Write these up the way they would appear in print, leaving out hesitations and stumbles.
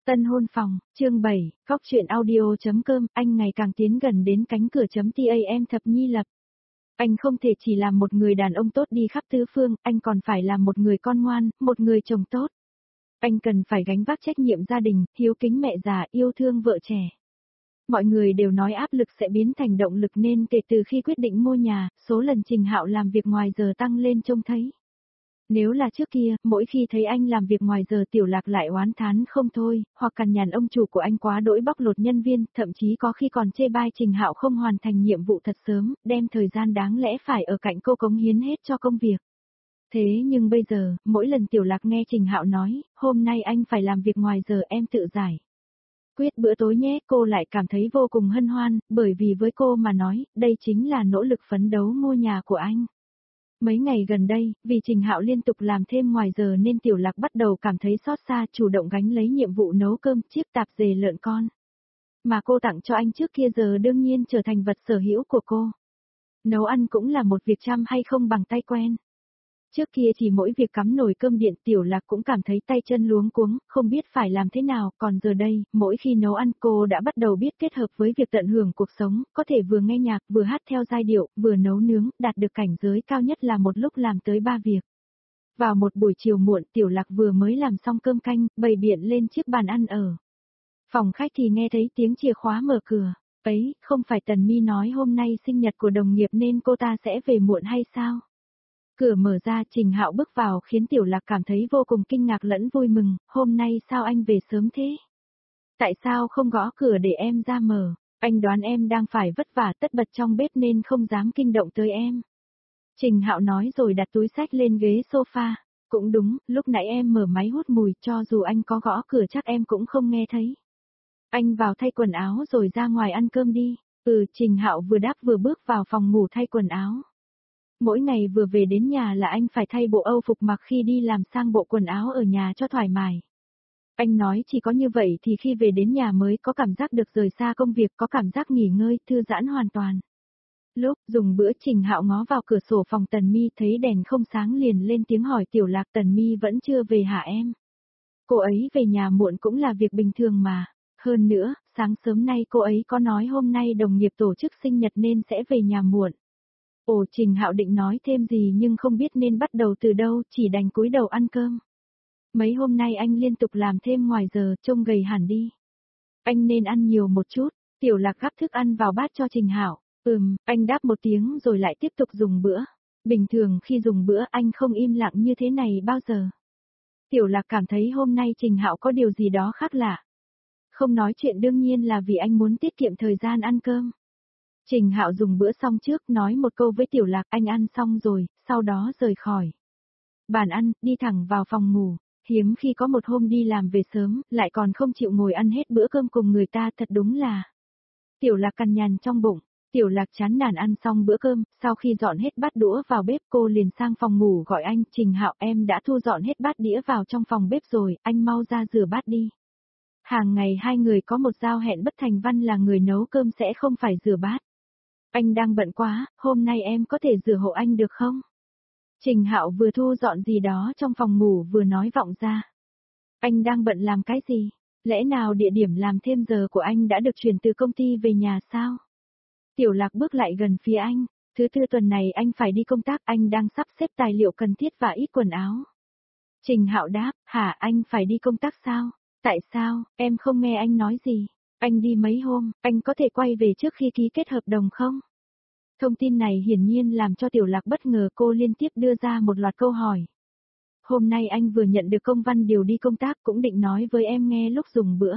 Tân hôn phòng, chương 7, Cóc truyện audio.com, anh ngày càng tiến gần đến cánh cửa.tam thập nhi lập. Anh không thể chỉ làm một người đàn ông tốt đi khắp tứ phương, anh còn phải là một người con ngoan, một người chồng tốt. Anh cần phải gánh vác trách nhiệm gia đình, hiếu kính mẹ già, yêu thương vợ trẻ. Mọi người đều nói áp lực sẽ biến thành động lực nên kể từ khi quyết định mua nhà, số lần Trình Hạo làm việc ngoài giờ tăng lên trông thấy. Nếu là trước kia, mỗi khi thấy anh làm việc ngoài giờ Tiểu Lạc lại oán thán không thôi, hoặc cằn nhằn ông chủ của anh quá đỗi bóc lột nhân viên, thậm chí có khi còn chê bai Trình Hạo không hoàn thành nhiệm vụ thật sớm, đem thời gian đáng lẽ phải ở cạnh cô cống hiến hết cho công việc. Thế nhưng bây giờ, mỗi lần Tiểu Lạc nghe Trình Hạo nói, hôm nay anh phải làm việc ngoài giờ em tự giải quyết bữa tối nhé, cô lại cảm thấy vô cùng hân hoan, bởi vì với cô mà nói, đây chính là nỗ lực phấn đấu mua nhà của anh. Mấy ngày gần đây, vì Trình Hạo liên tục làm thêm ngoài giờ nên Tiểu Lạc bắt đầu cảm thấy xót xa, chủ động gánh lấy nhiệm vụ nấu cơm, chiếc tạp dề lợn con. Mà cô tặng cho anh trước kia giờ đương nhiên trở thành vật sở hữu của cô. Nấu ăn cũng là một việc chăm hay không bằng tay quen. Trước kia chỉ mỗi việc cắm nồi cơm điện Tiểu Lạc cũng cảm thấy tay chân luống cuống, không biết phải làm thế nào, còn giờ đây, mỗi khi nấu ăn cô đã bắt đầu biết kết hợp với việc tận hưởng cuộc sống, có thể vừa nghe nhạc, vừa hát theo giai điệu, vừa nấu nướng, đạt được cảnh giới cao nhất là một lúc làm tới 3 việc. Vào một buổi chiều muộn Tiểu Lạc vừa mới làm xong cơm canh, bày biện lên chiếc bàn ăn ở phòng khách thì nghe thấy tiếng chìa khóa mở cửa. Ấy, không phải Tần Mi nói hôm nay sinh nhật của đồng nghiệp nên cô ta sẽ về muộn hay sao? Cửa mở ra Trình Hạo bước vào khiến Tiểu Lạc cảm thấy vô cùng kinh ngạc lẫn vui mừng, hôm nay sao anh về sớm thế? Tại sao không gõ cửa để em ra mở? Anh đoán em đang phải vất vả tất bật trong bếp nên không dám kinh động tới em. Trình Hạo nói rồi đặt túi xách lên ghế sofa. Cũng đúng, lúc nãy em mở máy hút mùi cho dù anh có gõ cửa chắc em cũng không nghe thấy. Anh vào thay quần áo rồi ra ngoài ăn cơm đi. Trình Hạo vừa đáp vừa bước vào phòng ngủ thay quần áo. Mỗi ngày vừa về đến nhà là anh phải thay bộ âu phục mặc khi đi làm sang bộ quần áo ở nhà cho thoải mái. Anh nói chỉ có như vậy thì khi về đến nhà mới có cảm giác được rời xa công việc, có cảm giác nghỉ ngơi, thư giãn hoàn toàn. Lúc dùng bữa Trình Hạo ngó vào cửa sổ phòng Tần Mi thấy đèn không sáng liền lên tiếng hỏi Tiểu Lạc Tần Mi vẫn chưa về hả em? Cô ấy về nhà muộn cũng là việc bình thường mà. Hơn nữa, sáng sớm nay cô ấy có nói hôm nay đồng nghiệp tổ chức sinh nhật nên sẽ về nhà muộn. Trình Hạo định nói thêm gì nhưng không biết nên bắt đầu từ đâu, chỉ đành cúi đầu ăn cơm. Mấy hôm nay anh liên tục làm thêm ngoài giờ, trông gầy hẳn đi. Anh nên ăn nhiều một chút. Tiểu Lạc gắp thức ăn vào bát cho Trình Hạo. Anh đáp một tiếng rồi lại tiếp tục dùng bữa. Bình thường khi dùng bữa anh không im lặng như thế này bao giờ. Tiểu Lạc cảm thấy hôm nay Trình Hạo có điều gì đó khác lạ. Không nói chuyện đương nhiên là vì anh muốn tiết kiệm thời gian ăn cơm. Trình Hạo dùng bữa xong trước nói một câu với Tiểu Lạc anh ăn xong rồi, sau đó rời khỏi bàn ăn, đi thẳng vào phòng ngủ. Hiếm khi có một hôm đi làm về sớm, lại còn không chịu ngồi ăn hết bữa cơm cùng người ta thật đúng là. Tiểu Lạc cằn nhằn trong bụng. Tiểu Lạc chán nản ăn xong bữa cơm, sau khi dọn hết bát đũa vào bếp cô liền sang phòng ngủ gọi anh Trình Hạo em đã thu dọn hết bát đĩa vào trong phòng bếp rồi, anh mau ra rửa bát đi. Hàng ngày hai người có một giao hẹn bất thành văn là người nấu cơm sẽ không phải rửa bát. Anh đang bận quá, hôm nay em có thể rửa hộ anh được không? Trình Hạo vừa thu dọn gì đó trong phòng ngủ vừa nói vọng ra. Anh đang bận làm cái gì? Lẽ nào địa điểm làm thêm giờ của anh đã được chuyển từ công ty về nhà sao? Tiểu Lạc bước lại gần phía anh, thứ tư tuần này anh phải đi công tác, anh đang sắp xếp tài liệu cần thiết và ít quần áo. Trình Hạo đáp, hả anh phải đi công tác sao? Tại sao, em không nghe anh nói gì? Anh đi mấy hôm, anh có thể quay về trước khi ký kết hợp đồng không? Thông tin này hiển nhiên làm cho Tiểu Lạc bất ngờ cô liên tiếp đưa ra một loạt câu hỏi. Hôm nay anh vừa nhận được công văn điều đi công tác cũng định nói với em nghe lúc dùng bữa.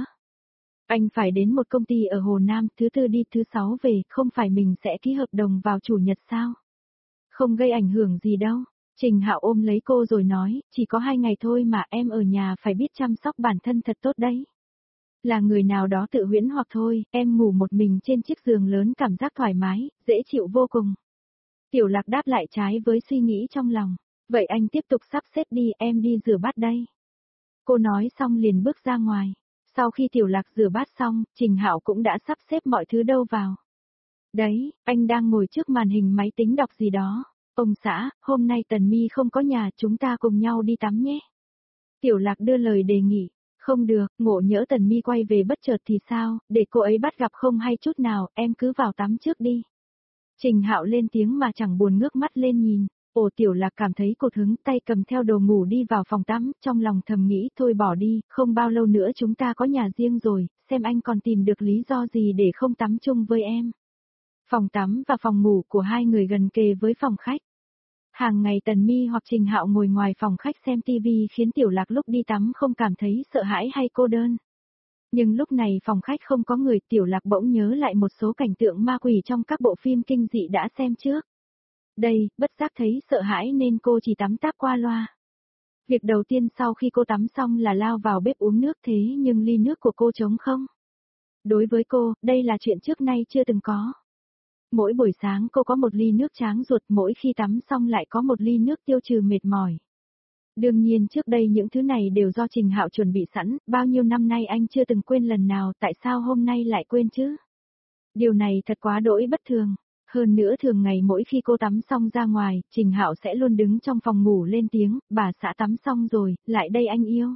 Anh phải đến một công ty ở Hồ Nam, thứ tư đi thứ sáu về, không phải mình sẽ ký hợp đồng vào chủ nhật sao? Không gây ảnh hưởng gì đâu. Trình Hạo ôm lấy cô rồi nói, chỉ có 2 ngày thôi mà em ở nhà phải biết chăm sóc bản thân thật tốt đấy. Là người nào đó tự huyễn hoặc thôi, em ngủ một mình trên chiếc giường lớn cảm giác thoải mái, dễ chịu vô cùng. Tiểu Lạc đáp lại trái với suy nghĩ trong lòng. Vậy anh tiếp tục sắp xếp đi, em đi rửa bát đây. Cô nói xong liền bước ra ngoài. Sau khi Tiểu Lạc rửa bát xong, Trình Hạo cũng đã sắp xếp mọi thứ đâu vào. Đấy, anh đang ngồi trước màn hình máy tính đọc gì đó. Ông xã, hôm nay Tần Mi không có nhà, chúng ta cùng nhau đi tắm nhé. Tiểu Lạc đưa lời đề nghị. Không được, ngộ nhỡ Tần Mi quay về bất chợt thì sao, để cô ấy bắt gặp không hay chút nào, em cứ vào tắm trước đi. Trình Hạo lên tiếng mà chẳng buồn ngước mắt lên nhìn. Ồ, Tiểu Lạc cảm thấy cột hứng, tay cầm theo đồ ngủ đi vào phòng tắm, trong lòng thầm nghĩ thôi bỏ đi, không bao lâu nữa chúng ta có nhà riêng rồi, xem anh còn tìm được lý do gì để không tắm chung với em. Phòng tắm và phòng ngủ của hai người gần kề với phòng khách. Hàng ngày Tần Mi hoặc Trình Hạo ngồi ngoài phòng khách xem tivi khiến Tiểu Lạc lúc đi tắm không cảm thấy sợ hãi hay cô đơn. Nhưng lúc này phòng khách không có người, Tiểu Lạc bỗng nhớ lại một số cảnh tượng ma quỷ trong các bộ phim kinh dị đã xem trước. Đây, bất giác thấy sợ hãi nên cô chỉ tắm táp qua loa. Việc đầu tiên sau khi cô tắm xong là lao vào bếp uống nước, thế nhưng ly nước của cô trống không. Đối với cô, đây là chuyện trước nay chưa từng có. Mỗi buổi sáng cô có một ly nước tráng ruột, mỗi khi tắm xong lại có một ly nước tiêu trừ mệt mỏi. Đương nhiên trước đây những thứ này đều do Trình Hạo chuẩn bị sẵn, bao nhiêu năm nay anh chưa từng quên lần nào, tại sao hôm nay lại quên chứ? Điều này thật quá đỗi bất thường. Hơn nữa thường ngày mỗi khi cô tắm xong ra ngoài, Trình Hạo sẽ luôn đứng trong phòng ngủ lên tiếng, bà xã tắm xong rồi, lại đây anh yêu.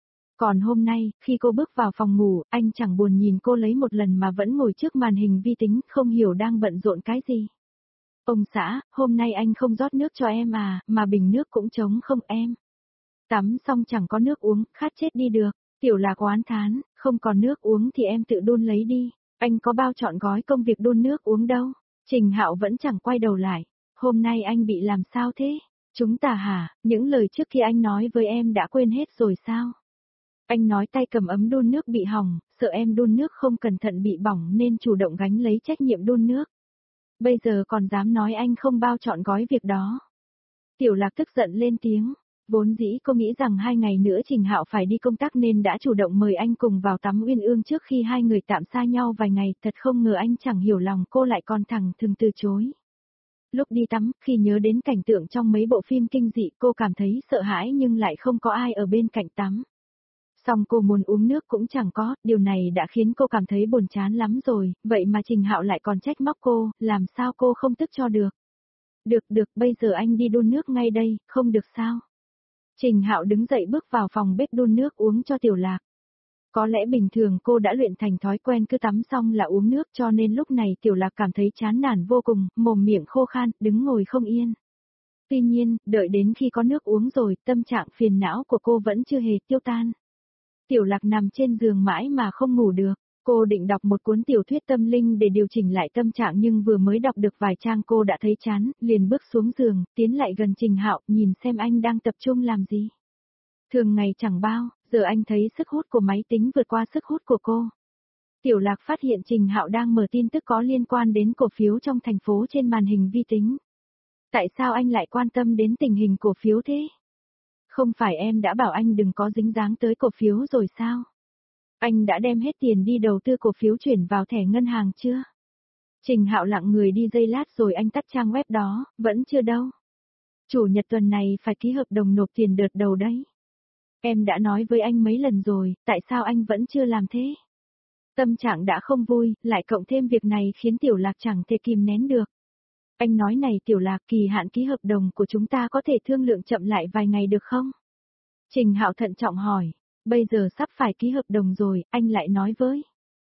Còn hôm nay, khi cô bước vào phòng ngủ, anh chẳng buồn nhìn cô lấy một lần mà vẫn ngồi trước màn hình vi tính, không hiểu đang bận rộn cái gì. Ông xã, hôm nay anh không rót nước cho em à, mà bình nước cũng trống không em. Tắm xong chẳng có nước uống, khát chết đi được. Tiểu Lạc oán thán, không còn nước uống thì em tự đun lấy đi. Anh có bao trọn gói công việc đun nước uống đâu. Trình Hạo vẫn chẳng quay đầu lại. Hôm nay anh bị làm sao thế? Chúng ta hả, những lời trước khi anh nói với em đã quên hết rồi sao? Anh nói tay cầm ấm đun nước bị hỏng, sợ em đun nước không cẩn thận bị bỏng nên chủ động gánh lấy trách nhiệm đun nước. Bây giờ còn dám nói anh không bao trọn gói việc đó. Tiểu Lạc tức giận lên tiếng. Vốn dĩ cô nghĩ rằng 2 ngày nữa Trình Hạo phải đi công tác nên đã chủ động mời anh cùng vào tắm Uyên Ương trước khi hai người tạm xa nhau vài ngày, thật không ngờ anh chẳng hiểu lòng cô lại còn thẳng thừng từ chối. Lúc đi tắm, khi nhớ đến cảnh tượng trong mấy bộ phim kinh dị cô cảm thấy sợ hãi nhưng lại không có ai ở bên cạnh tắm. Xong cô muốn uống nước cũng chẳng có, điều này đã khiến cô cảm thấy buồn chán lắm rồi, vậy mà Trình Hạo lại còn trách móc cô, làm sao cô không tức cho được. Được, bây giờ anh đi đun nước ngay đây, không được sao? Trình Hạo đứng dậy bước vào phòng bếp đun nước uống cho Tiểu Lạc. Có lẽ bình thường cô đã luyện thành thói quen cứ tắm xong là uống nước cho nên lúc này Tiểu Lạc cảm thấy chán nản vô cùng, mồm miệng khô khan, đứng ngồi không yên. Tuy nhiên, đợi đến khi có nước uống rồi, tâm trạng phiền não của cô vẫn chưa hề tiêu tan. Tiểu Lạc nằm trên giường mãi mà không ngủ được. Cô định đọc một cuốn tiểu thuyết tâm linh để điều chỉnh lại tâm trạng nhưng vừa mới đọc được vài trang cô đã thấy chán, liền bước xuống giường, tiến lại gần Trình Hạo, nhìn xem anh đang tập trung làm gì. Thường ngày chẳng bao, giờ anh thấy sức hút của máy tính vượt qua sức hút của cô. Tiểu Lạc phát hiện Trình Hạo đang mở tin tức có liên quan đến cổ phiếu trong thành phố trên màn hình vi tính. Tại sao anh lại quan tâm đến tình hình cổ phiếu thế? Không phải em đã bảo anh đừng có dính dáng tới cổ phiếu rồi sao? Anh đã đem hết tiền đi đầu tư cổ phiếu chuyển vào thẻ ngân hàng chưa? Trình Hạo lặng người đi giây lát rồi anh tắt trang web đó, vẫn chưa đâu. Chủ nhật tuần này phải ký hợp đồng nộp tiền đợt đầu đấy. Em đã nói với anh mấy lần rồi, tại sao anh vẫn chưa làm thế? Tâm trạng đã không vui, lại cộng thêm việc này khiến Tiểu Lạc chẳng thể kìm nén được. Anh nói này Tiểu Lạc, kỳ hạn ký hợp đồng của chúng ta có thể thương lượng chậm lại vài ngày được không? Trình Hạo thận trọng hỏi. Bây giờ sắp phải ký hợp đồng rồi, anh lại nói với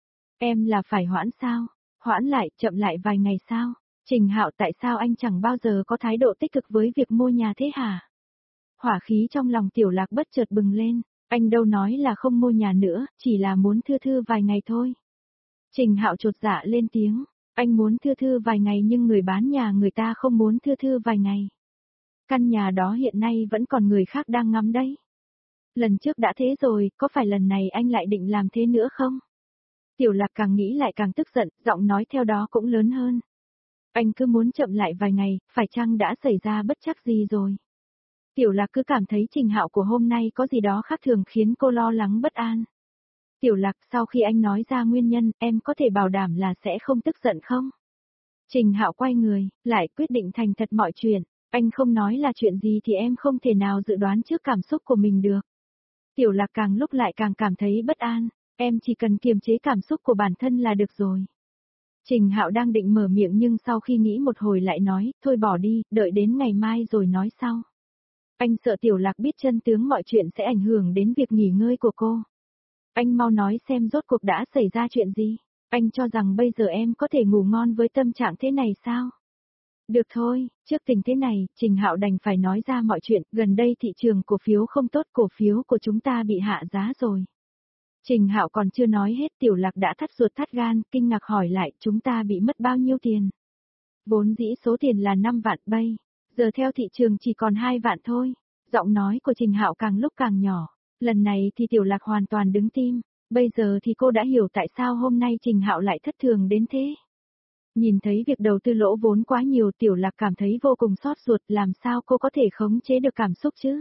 em là phải hoãn sao? Hoãn lại, chậm lại vài ngày sao? Trình Hạo, tại sao anh chẳng bao giờ có thái độ tích cực với việc mua nhà thế hả? Hỏa khí trong lòng Tiểu Lạc bất chợt bừng lên, anh đâu nói là không mua nhà nữa, chỉ là muốn thư thư vài ngày thôi. Trình Hạo chột dạ lên tiếng, anh muốn thư thư vài ngày nhưng người bán nhà người ta không muốn thư thư vài ngày. Căn nhà đó hiện nay vẫn còn người khác đang ngắm đấy. Lần trước đã thế rồi, có phải lần này anh lại định làm thế nữa không? Tiểu Lạc càng nghĩ lại càng tức giận, giọng nói theo đó cũng lớn hơn. Anh cứ muốn chậm lại vài ngày, phải chăng đã xảy ra bất trắc gì rồi? Tiểu Lạc cứ cảm thấy Trình Hạo của hôm nay có gì đó khác thường khiến cô lo lắng bất an. Tiểu Lạc, sau khi anh nói ra nguyên nhân, em có thể bảo đảm là sẽ không tức giận không? Trình Hạo quay người, lại quyết định thành thật mọi chuyện. Anh không nói là chuyện gì thì em không thể nào dự đoán trước cảm xúc của mình được. Tiểu Lạc càng lúc lại càng cảm thấy bất an, em chỉ cần kiềm chế cảm xúc của bản thân là được rồi. Trình Hạo đang định mở miệng nhưng sau khi nghĩ một hồi lại nói, thôi bỏ đi, đợi đến ngày mai rồi nói sau. Anh sợ Tiểu Lạc biết chân tướng mọi chuyện sẽ ảnh hưởng đến việc nghỉ ngơi của cô. Anh mau nói xem rốt cuộc đã xảy ra chuyện gì. Anh cho rằng bây giờ em có thể ngủ ngon với tâm trạng thế này sao? Được thôi, trước tình thế này, Trình Hạo đành phải nói ra mọi chuyện, gần đây thị trường cổ phiếu không tốt, cổ phiếu của chúng ta bị hạ giá rồi. Trình Hạo còn chưa nói hết, Tiểu Lạc đã thắt ruột thắt gan, kinh ngạc hỏi lại, chúng ta bị mất bao nhiêu tiền? Vốn dĩ số tiền là 5 vạn bây, giờ theo thị trường chỉ còn 2 vạn thôi. Giọng nói của Trình Hạo càng lúc càng nhỏ, lần này thì Tiểu Lạc hoàn toàn đứng tim, bây giờ thì cô đã hiểu tại sao hôm nay Trình Hạo lại thất thường đến thế. Nhìn thấy việc đầu tư lỗ vốn quá nhiều, Tiểu Lạc cảm thấy vô cùng xót ruột, làm sao cô có thể khống chế được cảm xúc chứ?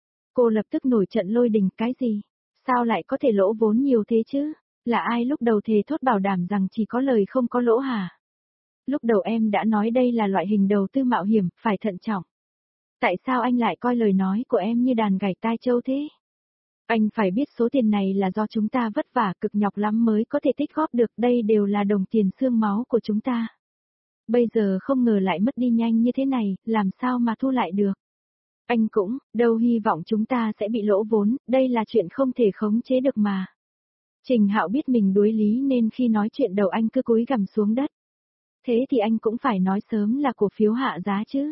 Cô lập tức nổi trận lôi đình, cái gì? Sao lại có thể lỗ vốn nhiều thế chứ? Là ai lúc đầu thề thốt bảo đảm rằng chỉ có lời không có lỗ hả? Lúc đầu em đã nói đây là loại hình đầu tư mạo hiểm, phải thận trọng. Tại sao anh lại coi lời nói của em như đàn gảy tai trâu thế? Anh phải biết số tiền này là do chúng ta vất vả cực nhọc lắm mới có thể tích góp được, đây đều là đồng tiền xương máu của chúng ta. Bây giờ không ngờ lại mất đi nhanh như thế này, làm sao mà thu lại được? Anh cũng, đâu hy vọng chúng ta sẽ bị lỗ vốn, đây là chuyện không thể khống chế được mà. Trình Hạo biết mình đuối lý nên khi nói chuyện đầu anh cứ cúi gằm xuống đất. Thế thì anh cũng phải nói sớm là cổ phiếu hạ giá chứ.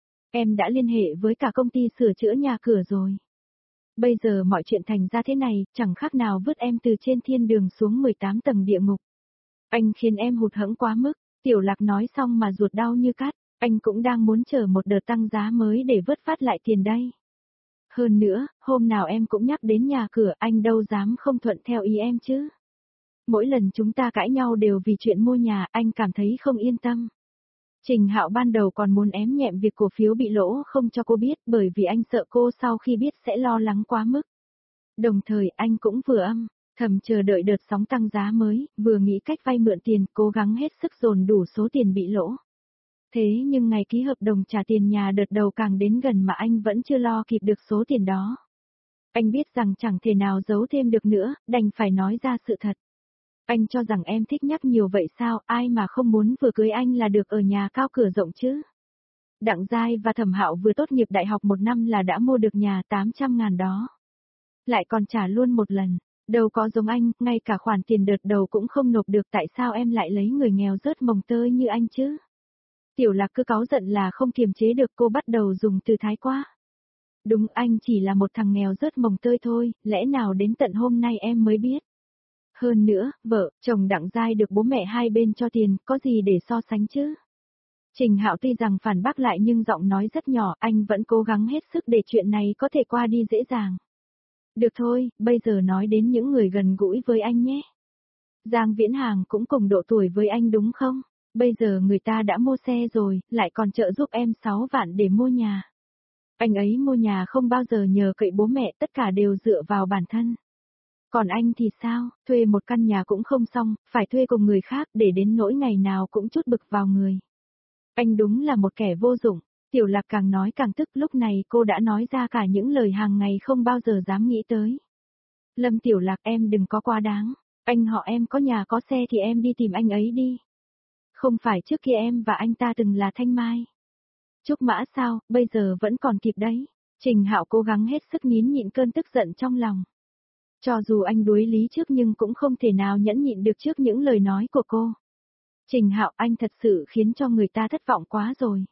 Em đã liên hệ với cả công ty sửa chữa nhà cửa rồi. Bây giờ mọi chuyện thành ra thế này, chẳng khác nào vứt em từ trên thiên đường xuống 18 tầng địa ngục. Anh khiến em hụt hẫng quá mức, Tiểu Lạc nói xong mà ruột đau như cắt, anh cũng đang muốn chờ một đợt tăng giá mới để vớt phát lại tiền đây. Hơn nữa, hôm nào em cũng nhắc đến nhà cửa, anh đâu dám không thuận theo ý em chứ. Mỗi lần chúng ta cãi nhau đều vì chuyện mua nhà, anh cảm thấy không yên tâm. Trình Hạo ban đầu còn muốn ém nhẹm việc cổ phiếu bị lỗ không cho cô biết, bởi vì anh sợ cô sau khi biết sẽ lo lắng quá mức. Đồng thời anh cũng vừa thầm chờ đợi đợt sóng tăng giá mới, vừa nghĩ cách vay mượn tiền, cố gắng hết sức dồn đủ số tiền bị lỗ. Thế nhưng ngày ký hợp đồng trả tiền nhà đợt đầu càng đến gần mà anh vẫn chưa lo kịp được số tiền đó. Anh biết rằng chẳng thể nào giấu thêm được nữa, đành phải nói ra sự thật. Anh cho rằng em thích nhắc nhiều vậy sao, ai mà không muốn vừa cưới anh là được ở nhà cao cửa rộng chứ. Đặng Giai và Thẩm Hạo vừa tốt nghiệp đại học 1 năm là đã mua được nhà 800.000 đó. Lại còn trả luôn một lần, đâu có giống anh, ngay cả khoản tiền đợt đầu cũng không nộp được, tại sao em lại lấy người nghèo rớt mồng tơi như anh chứ? Tiểu Lạc cứ cáu giận là không kiềm chế được, cô bắt đầu dùng từ thái quá. Đúng, anh chỉ là một thằng nghèo rớt mồng tơi thôi, lẽ nào đến tận hôm nay em mới biết. Hơn nữa, vợ, chồng Đặng Giai được bố mẹ hai bên cho tiền, có gì để so sánh chứ? Trình Hạo tuy rằng phản bác lại nhưng giọng nói rất nhỏ, anh vẫn cố gắng hết sức để chuyện này có thể qua đi dễ dàng. Được thôi, bây giờ nói đến những người gần gũi với anh nhé. Giang Viễn Hàng cũng cùng độ tuổi với anh đúng không? Bây giờ người ta đã mua xe rồi, lại còn trợ giúp em 6 vạn để mua nhà. Anh ấy mua nhà không bao giờ nhờ cậy bố mẹ, tất cả đều dựa vào bản thân. Còn anh thì sao, thuê một căn nhà cũng không xong, phải thuê cùng người khác để đến nỗi ngày nào cũng trút bực vào người. Anh đúng là một kẻ vô dụng. Tiểu Lạc càng nói càng tức, lúc này cô đã nói ra cả những lời hàng ngày không bao giờ dám nghĩ tới. Lâm Tiểu Lạc, em đừng có quá đáng, anh họ em có nhà có xe thì em đi tìm anh ấy đi. Không phải trước kia em và anh ta từng là thanh mai. Trúc Mã sao, bây giờ vẫn còn kịp đấy. Trình Hạo cố gắng hết sức nín nhịn cơn tức giận trong lòng. Cho dù anh đuối lý trước nhưng cũng không thể nào nhẫn nhịn được trước những lời nói của cô. Trình Hạo, anh thật sự khiến cho người ta thất vọng quá rồi.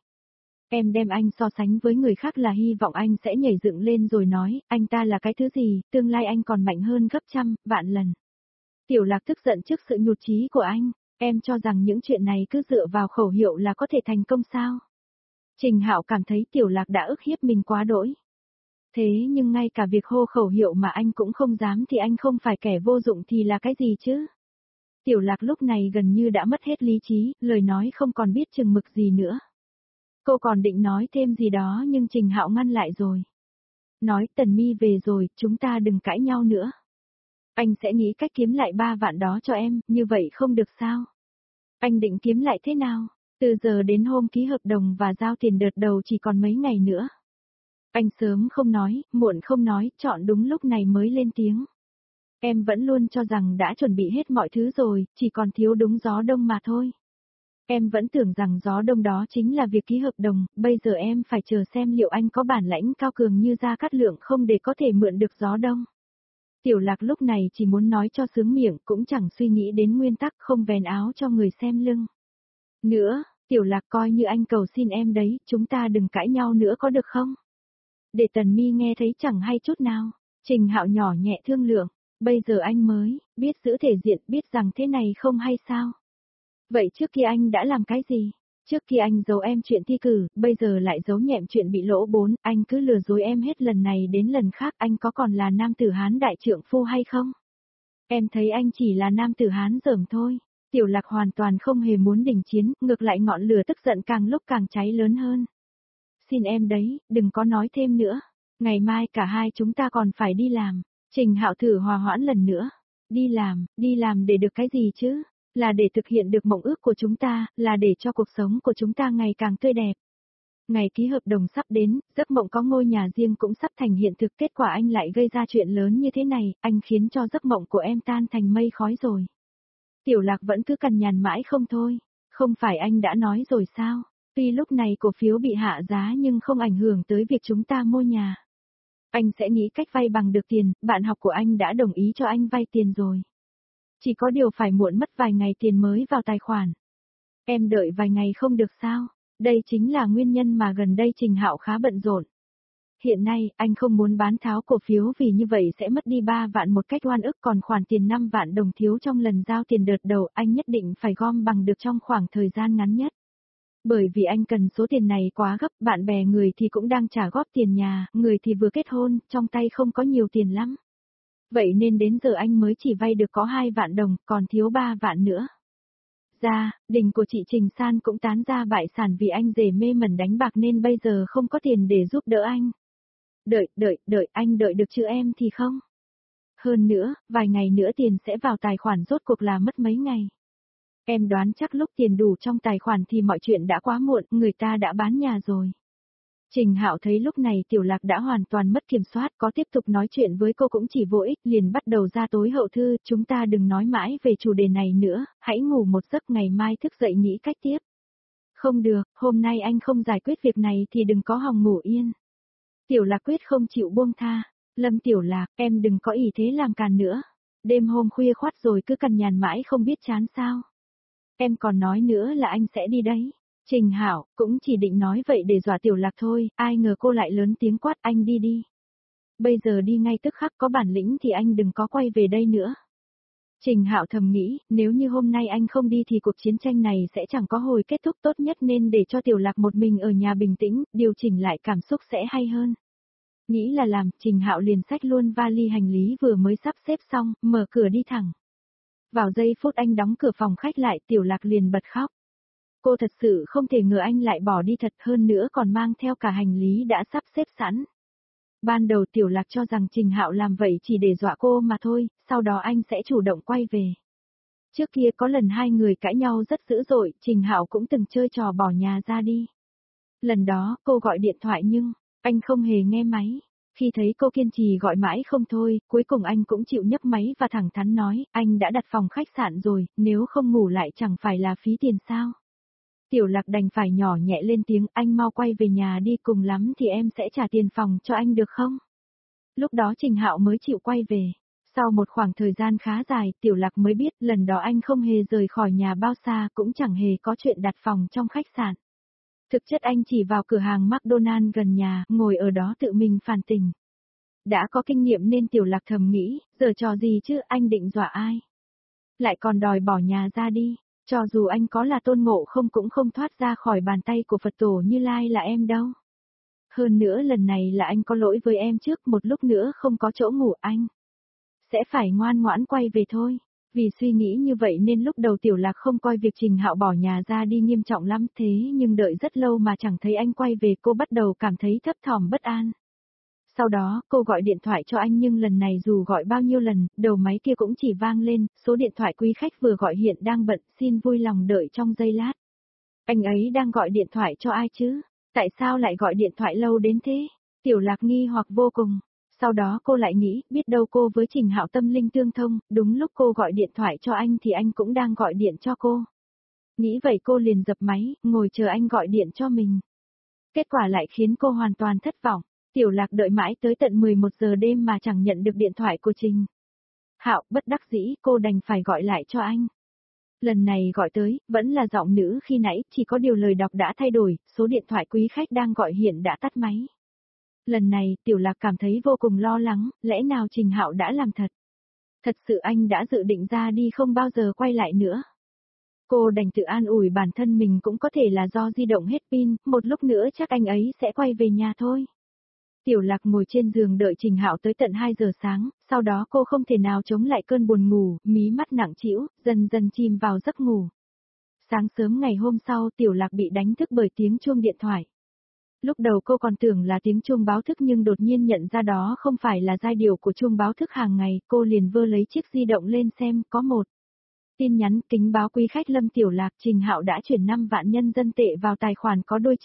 Em đem anh so sánh với người khác là hy vọng anh sẽ nhảy dựng lên rồi nói, anh ta là cái thứ gì, tương lai anh còn mạnh hơn gấp trăm, vạn lần. Tiểu Lạc tức giận trước sự nhụt chí của anh, em cho rằng những chuyện này cứ dựa vào khẩu hiệu là có thể thành công sao? Trình Hạo cảm thấy Tiểu Lạc đã ức hiếp mình quá đỗi. Thế nhưng ngay cả việc hô khẩu hiệu mà anh cũng không dám thì anh không phải kẻ vô dụng thì là cái gì chứ? Tiểu Lạc lúc này gần như đã mất hết lý trí, lời nói không còn biết chừng mực gì nữa. Cô còn định nói thêm gì đó nhưng Trình Hạo ngăn lại rồi. Nói, Tần Mi về rồi, chúng ta đừng cãi nhau nữa. Anh sẽ nghĩ cách kiếm lại 3 vạn đó cho em, như vậy không được sao? Anh định kiếm lại thế nào? Từ giờ đến hôm ký hợp đồng và giao tiền đợt đầu chỉ còn mấy ngày nữa. Anh sớm không nói, muộn không nói, chọn đúng lúc này mới lên tiếng. Em vẫn luôn cho rằng đã chuẩn bị hết mọi thứ rồi, chỉ còn thiếu đúng gió đông mà thôi. Em vẫn tưởng rằng gió đông đó chính là việc ký hợp đồng, bây giờ em phải chờ xem liệu anh có bản lãnh cao cường như Gia Cát Lượng không để có thể mượn được gió đông. Tiểu Lạc lúc này chỉ muốn nói cho sướng miệng cũng chẳng suy nghĩ đến nguyên tắc không vén áo cho người xem lưng. Nữa, Tiểu Lạc coi như anh cầu xin em đấy, chúng ta đừng cãi nhau nữa có được không? Để Tần Mi nghe thấy chẳng hay chút nào. Trình Hạo nhỏ nhẹ thương lượng, bây giờ anh mới biết giữ thể diện, biết rằng thế này không hay sao? Vậy trước kia anh đã làm cái gì? Trước kia anh giấu em chuyện thi cử, bây giờ lại giấu nhẹm chuyện bị lỗ 4, anh cứ lừa dối em hết lần này đến lần khác, anh có còn là nam tử Hán đại trượng phu hay không? Em thấy anh chỉ là nam tử Hán dởm thôi. Tiểu Lạc hoàn toàn không hề muốn đình chiến, ngược lại ngọn lửa tức giận càng lúc càng cháy lớn hơn. Xin em đấy, đừng có nói thêm nữa. Ngày mai cả hai chúng ta còn phải đi làm. Trình Hạo thử hòa hoãn lần nữa. Đi làm để được cái gì chứ? Là để thực hiện được mộng ước của chúng ta, là để cho cuộc sống của chúng ta ngày càng tươi đẹp. Ngày ký hợp đồng sắp đến, giấc mộng có ngôi nhà riêng cũng sắp thành hiện thực, kết quả anh lại gây ra chuyện lớn như thế này, anh khiến cho giấc mộng của em tan thành mây khói rồi. Tiểu Lạc vẫn cứ cằn nhằn mãi không thôi, không phải anh đã nói rồi sao, tuy lúc này cổ phiếu bị hạ giá nhưng không ảnh hưởng tới việc chúng ta mua nhà. Anh sẽ nghĩ cách vay bằng được tiền, bạn học của anh đã đồng ý cho anh vay tiền rồi. Chỉ có điều phải muộn mất vài ngày tiền mới vào tài khoản. Em đợi vài ngày không được sao? Đây chính là nguyên nhân mà gần đây Trình Hạo khá bận rộn. Hiện nay, anh không muốn bán tháo cổ phiếu vì như vậy sẽ mất đi 3 vạn một cách oan ức, còn khoản tiền 5 vạn đồng thiếu trong lần giao tiền đợt đầu anh nhất định phải gom bằng được trong khoảng thời gian ngắn nhất. Bởi vì anh cần số tiền này quá gấp, bạn bè người thì cũng đang trả góp tiền nhà, người thì vừa kết hôn, trong tay không có nhiều tiền lắm. Vậy nên đến giờ anh mới chỉ vay được có 2 vạn đồng, còn thiếu 3 vạn nữa. Đình của chị Trình San cũng tán ra bại sản vì anh rể mê mẩn đánh bạc nên bây giờ không có tiền để giúp đỡ anh. Đợi, anh đợi được chứ em thì không. Hơn nữa, vài ngày nữa tiền sẽ vào tài khoản, rốt cuộc là mất mấy ngày. Em đoán chắc lúc tiền đủ trong tài khoản thì mọi chuyện đã quá muộn, người ta đã bán nhà rồi. Trình Hạo thấy lúc này Tiểu Lạc đã hoàn toàn mất kiểm soát, có tiếp tục nói chuyện với cô cũng chỉ vô ích, liền bắt đầu ra tối hậu thư, chúng ta đừng nói mãi về chủ đề này nữa, hãy ngủ một giấc, ngày mai thức dậy nghĩ cách tiếp. Không được, hôm nay anh không giải quyết việc này thì đừng có hòng ngủ yên. Tiểu Lạc quyết không chịu buông tha. Lâm Tiểu Lạc, em đừng có ý thế làm càn nữa. Đêm hôm khuya khoắt rồi cứ cằn nhằn mãi không biết chán sao. Em còn nói nữa là anh sẽ đi đấy. Trình Hạo cũng chỉ định nói vậy để dọa Tiểu Lạc thôi, ai ngờ cô lại lớn tiếng quát, anh đi đi. Bây giờ đi ngay tức khắc, có bản lĩnh thì anh đừng có quay về đây nữa. Trình Hạo thầm nghĩ, nếu như hôm nay anh không đi thì cuộc chiến tranh này sẽ chẳng có hồi kết thúc, tốt nhất nên để cho Tiểu Lạc một mình ở nhà bình tĩnh, điều chỉnh lại cảm xúc sẽ hay hơn. Nghĩ là làm, Trình Hạo liền xách luôn vali hành lý vừa mới sắp xếp xong, mở cửa đi thẳng. Vào giây phút anh đóng cửa phòng khách lại, Tiểu Lạc liền bật khóc. Cô thật sự không thể ngờ anh lại bỏ đi thật, hơn nữa còn mang theo cả hành lý đã sắp xếp sẵn. Ban đầu Tiểu Lạc cho rằng Trình Hạo làm vậy chỉ để dọa cô mà thôi, sau đó anh sẽ chủ động quay về. Trước kia có lần hai người cãi nhau rất dữ dội, Trình Hạo cũng từng chơi trò bỏ nhà ra đi. Lần đó, cô gọi điện thoại nhưng anh không hề nghe máy. Khi thấy cô kiên trì gọi mãi không thôi, cuối cùng anh cũng chịu nhấc máy và thẳng thắn nói, anh đã đặt phòng khách sạn rồi, nếu không ngủ lại chẳng phải là phí tiền sao. Tiểu Lạc đành phải nhỏ nhẹ lên tiếng, anh mau quay về nhà đi, cùng lắm thì em sẽ trả tiền phòng cho anh được không? Lúc đó Trình Hạo mới chịu quay về. Sau một khoảng thời gian khá dài, Tiểu Lạc mới biết lần đó anh không hề rời khỏi nhà bao xa, cũng chẳng hề có chuyện đặt phòng trong khách sạn. Thực chất anh chỉ vào cửa hàng McDonald's gần nhà, ngồi ở đó tự mình phàn tình. Đã có kinh nghiệm nên Tiểu Lạc thầm nghĩ, giờ trò gì chứ, anh định dọa ai? Lại còn đòi bỏ nhà ra đi, cho dù anh có là Tôn Ngộ Không cũng không thoát ra khỏi bàn tay của Phật tổ Như Lai là em đâu. Hơn nữa lần này là anh có lỗi với em trước, một lúc nữa không có chỗ ngủ anh sẽ phải ngoan ngoãn quay về thôi. Vì suy nghĩ như vậy nên lúc đầu Tiểu Lạc không coi việc Trình Hạo bỏ nhà ra đi nghiêm trọng lắm, thế nhưng đợi rất lâu mà chẳng thấy anh quay về, cô bắt đầu cảm thấy thấp thỏm bất an. Sau đó, cô gọi điện thoại cho anh nhưng lần này dù gọi bao nhiêu lần, đầu máy kia cũng chỉ vang lên, số điện thoại quý khách vừa gọi hiện đang bận, xin vui lòng đợi trong giây lát. Anh ấy đang gọi điện thoại cho ai chứ? Tại sao lại gọi điện thoại lâu đến thế? Tiểu Lạc nghi hoặc vô cùng. Sau đó cô lại nghĩ, biết đâu cô với Trình Hạo tâm linh tương thông, đúng lúc cô gọi điện thoại cho anh thì anh cũng đang gọi điện cho cô. Nghĩ vậy cô liền dập máy, ngồi chờ anh gọi điện cho mình. Kết quả lại khiến cô hoàn toàn thất vọng. Tiểu Lạc đợi mãi tới tận 11 giờ đêm mà chẳng nhận được điện thoại của Trình Hạo, bất đắc dĩ cô đành phải gọi lại cho anh. Lần này gọi tới, vẫn là giọng nữ khi nãy, chỉ có điều lời đọc đã thay đổi, số điện thoại quý khách đang gọi hiện đã tắt máy. Lần này, Tiểu Lạc cảm thấy vô cùng lo lắng, lẽ nào Trình Hạo đã làm thật? Thật sự anh đã dự định ra đi không bao giờ quay lại nữa. Cô đành tự an ủi bản thân mình cũng có thể là do di động hết pin, một lúc nữa chắc anh ấy sẽ quay về nhà thôi. Tiểu Lạc ngồi trên giường đợi Trình Hạo tới tận 2 giờ sáng, sau đó cô không thể nào chống lại cơn buồn ngủ, mí mắt nặng trĩu, dần dần chìm vào giấc ngủ. Sáng sớm ngày hôm sau Tiểu Lạc bị đánh thức bởi tiếng chuông điện thoại. Lúc đầu cô còn tưởng là tiếng chuông báo thức nhưng đột nhiên nhận ra đó không phải là giai điệu của chuông báo thức hàng ngày, cô liền vơ lấy chiếc di động lên xem, có một tin nhắn kính báo quý khách Lâm Tiểu Lạc, Trình Hạo đã chuyển 5 vạn nhân dân tệ vào tài khoản có đôi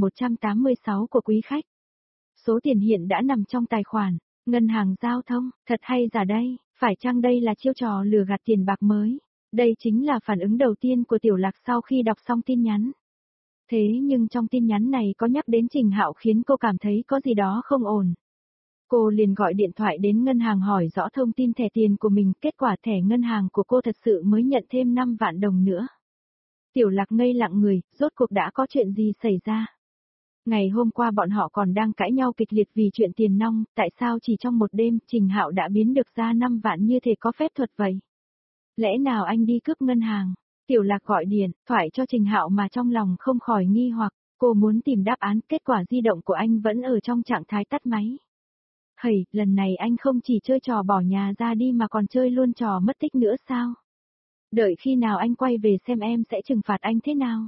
9186 của quý khách. Số tiền hiện đã nằm trong tài khoản, ngân hàng giao thông, thật hay giả đây, phải chăng đây là chiêu trò lừa gạt tiền bạc mới? Đây chính là phản ứng đầu tiên của Tiểu Lạc sau khi đọc xong tin nhắn. Thế nhưng trong tin nhắn này có nhắc đến Trình Hạo khiến cô cảm thấy có gì đó không ổn. Cô liền gọi điện thoại đến ngân hàng hỏi rõ thông tin thẻ tiền của mình, kết quả thẻ ngân hàng của cô thật sự mới nhận thêm 5 vạn đồng nữa. Tiểu Lạc ngây lặng người, rốt cuộc đã có chuyện gì xảy ra? Ngày hôm qua bọn họ còn đang cãi nhau kịch liệt vì chuyện tiền nong, tại sao chỉ trong một đêm Trình Hạo đã biến được ra 5 vạn như thể có phép thuật vậy? Lẽ nào anh đi cướp ngân hàng? Tiểu Lạc gọi điện thoại cho Trình Hạo mà trong lòng không khỏi nghi hoặc, cô muốn tìm đáp án, kết quả di động của anh vẫn ở trong trạng thái tắt máy. Hầy, lần này anh không chỉ chơi trò bỏ nhà ra đi mà còn chơi luôn trò mất tích nữa sao? Đợi khi nào anh quay về xem em sẽ trừng phạt anh thế nào?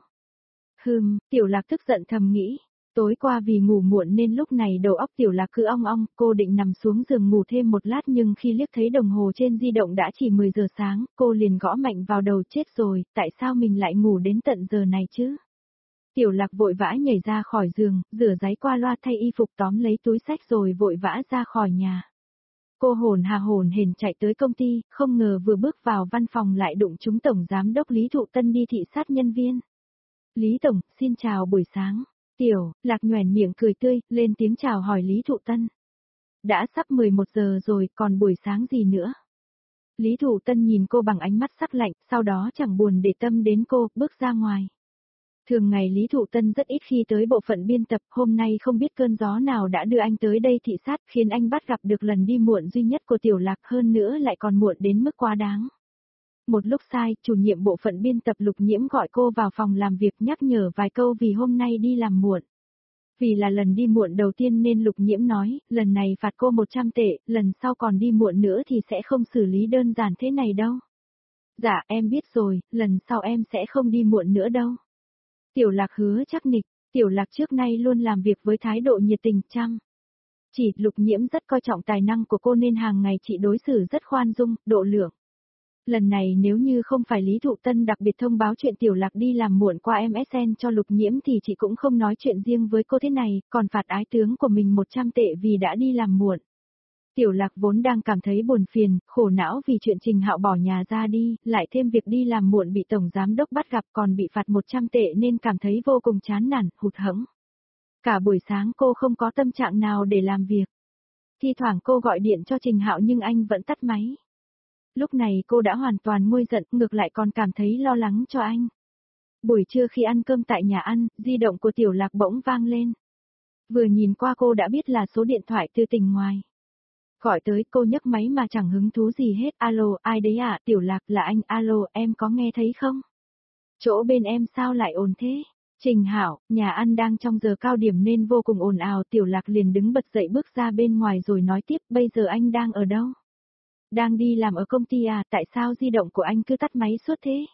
Tiểu Lạc tức giận thầm nghĩ. Tối qua vì ngủ muộn nên lúc này đầu óc Tiểu Lạc cứ ong ong, cô định nằm xuống giường ngủ thêm một lát nhưng khi liếc thấy đồng hồ trên di động đã chỉ 10 giờ sáng, cô liền gõ mạnh vào đầu, chết rồi, tại sao mình lại ngủ đến tận giờ này chứ? Tiểu Lạc vội vã nhảy ra khỏi giường, rửa ráy qua loa thay y phục, tóm lấy túi xách rồi vội vã ra khỏi nhà. Cô hồn hển chạy tới công ty, không ngờ vừa bước vào văn phòng lại đụng trúng Tổng Giám đốc Lý Thụ Tân đi thị sát nhân viên. Lý Tổng, xin chào buổi sáng. Tiểu Lạc nhoẻn miệng cười tươi, lên tiếng chào hỏi Lý Thụ Tân. Đã sắp 11 giờ rồi, còn buổi sáng gì nữa? Lý Thụ Tân nhìn cô bằng ánh mắt sắc lạnh, sau đó chẳng buồn để tâm đến cô, bước ra ngoài. Thường ngày Lý Thụ Tân rất ít khi tới bộ phận biên tập, hôm nay không biết cơn gió nào đã đưa anh tới đây thị sát, khiến anh bắt gặp được lần đi muộn duy nhất của Tiểu Lạc, hơn nữa lại còn muộn đến mức quá đáng. Một lúc sai, chủ nhiệm bộ phận biên tập Lục Nhiễm gọi cô vào phòng làm việc nhắc nhở vài câu vì hôm nay đi làm muộn. Vì là lần đi muộn đầu tiên nên Lục Nhiễm nói, lần này phạt cô 100 tệ, lần sau còn đi muộn nữa thì sẽ không xử lý đơn giản thế này đâu. Dạ, em biết rồi, lần sau em sẽ không đi muộn nữa đâu. Tiểu Lạc hứa chắc nịch, Tiểu Lạc trước nay luôn làm việc với thái độ nhiệt tình chăm. Chỉ Lục Nhiễm rất coi trọng tài năng của cô nên hàng ngày chị đối xử rất khoan dung, độ lượng. Lần này nếu như không phải Lý Thụ Tân đặc biệt thông báo chuyện Tiểu Lạc đi làm muộn qua MSN cho Lục Nhiễm thì chị cũng không nói chuyện riêng với cô thế này, còn phạt ái tướng của mình 100 tệ vì đã đi làm muộn. Tiểu Lạc vốn đang cảm thấy buồn phiền, khổ não vì chuyện Trình Hạo bỏ nhà ra đi, lại thêm việc đi làm muộn bị Tổng Giám đốc bắt gặp còn bị phạt 100 tệ nên cảm thấy vô cùng chán nản, hụt hẫng. Cả buổi sáng cô không có tâm trạng nào để làm việc. Thi thoảng cô gọi điện cho Trình Hạo nhưng anh vẫn tắt máy. Lúc này cô đã hoàn toàn nguôi giận, ngược lại còn cảm thấy lo lắng cho anh. Buổi trưa khi ăn cơm tại nhà ăn, di động của Tiểu Lạc bỗng vang lên. Vừa nhìn qua cô đã biết là số điện thoại từ tỉnh ngoài. Gọi tới, cô nhấc máy mà chẳng hứng thú gì hết. Alo, ai đấy ạ? Tiểu Lạc, là anh. Alo, em có nghe thấy không? Chỗ bên em sao lại ồn thế? Trình Hạo, nhà ăn đang trong giờ cao điểm nên vô cùng ồn ào. Tiểu Lạc liền đứng bật dậy bước ra bên ngoài rồi nói tiếp, bây giờ anh đang ở đâu? Đang đi làm ở công ty à, tại sao di động của anh cứ tắt máy suốt thế?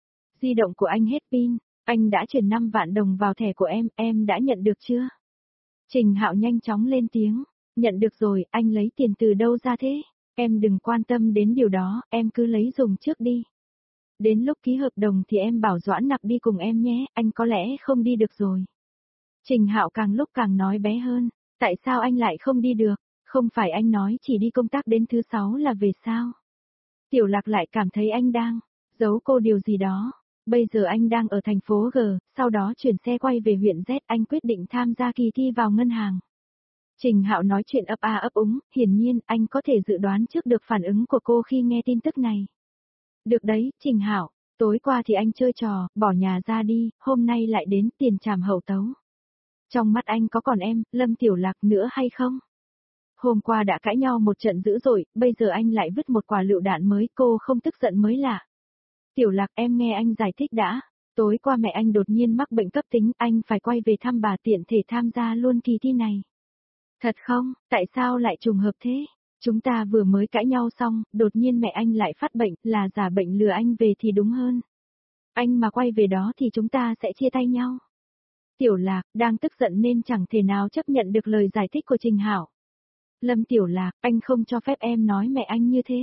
Di động của anh hết pin, anh đã chuyển 5 vạn đồng vào thẻ của em đã nhận được chưa? Trình Hạo nhanh chóng lên tiếng, nhận được rồi, anh lấy tiền từ đâu ra thế? Em đừng quan tâm đến điều đó, em cứ lấy dùng trước đi. Đến lúc ký hợp đồng thì em bảo Doãn Nặc đi cùng em nhé, anh có lẽ không đi được rồi. Trình Hạo càng lúc càng nói bé hơn, tại sao anh lại không đi được? Không phải anh nói chỉ đi công tác đến thứ 6 là về sao? Tiểu Lạc lại cảm thấy anh đang giấu cô điều gì đó. Bây giờ anh đang ở thành phố G, sau đó chuyển xe quay về huyện Z, anh quyết định tham gia kỳ thi vào ngân hàng. Trình Hạo nói chuyện ấp a ấp úng, hiển nhiên anh có thể dự đoán trước được phản ứng của cô khi nghe tin tức này. Được đấy, Trình Hạo, tối qua thì anh chơi trò, bỏ nhà ra đi, hôm nay lại đến tiền trảm hậu tấu. Trong mắt anh có còn em, Lâm Tiểu Lạc nữa hay không? Hôm qua đã cãi nhau một trận dữ dội, bây giờ anh lại vứt một quả lựu đạn mới, cô không tức giận mới lạ. Tiểu Lạc, em nghe anh giải thích đã. Tối qua mẹ anh đột nhiên mắc bệnh cấp tính, anh phải quay về thăm bà tiện thể tham gia luôn kỳ thi này. Thật không, tại sao lại trùng hợp thế? Chúng ta vừa mới cãi nhau xong, đột nhiên mẹ anh lại phát bệnh, là giả bệnh lừa anh về thì đúng hơn. Anh mà quay về đó thì chúng ta sẽ chia tay nhau. Tiểu Lạc, đang tức giận nên chẳng thể nào chấp nhận được lời giải thích của Trình Hạo. Lâm Tiểu Lạc, anh không cho phép em nói mẹ anh như thế.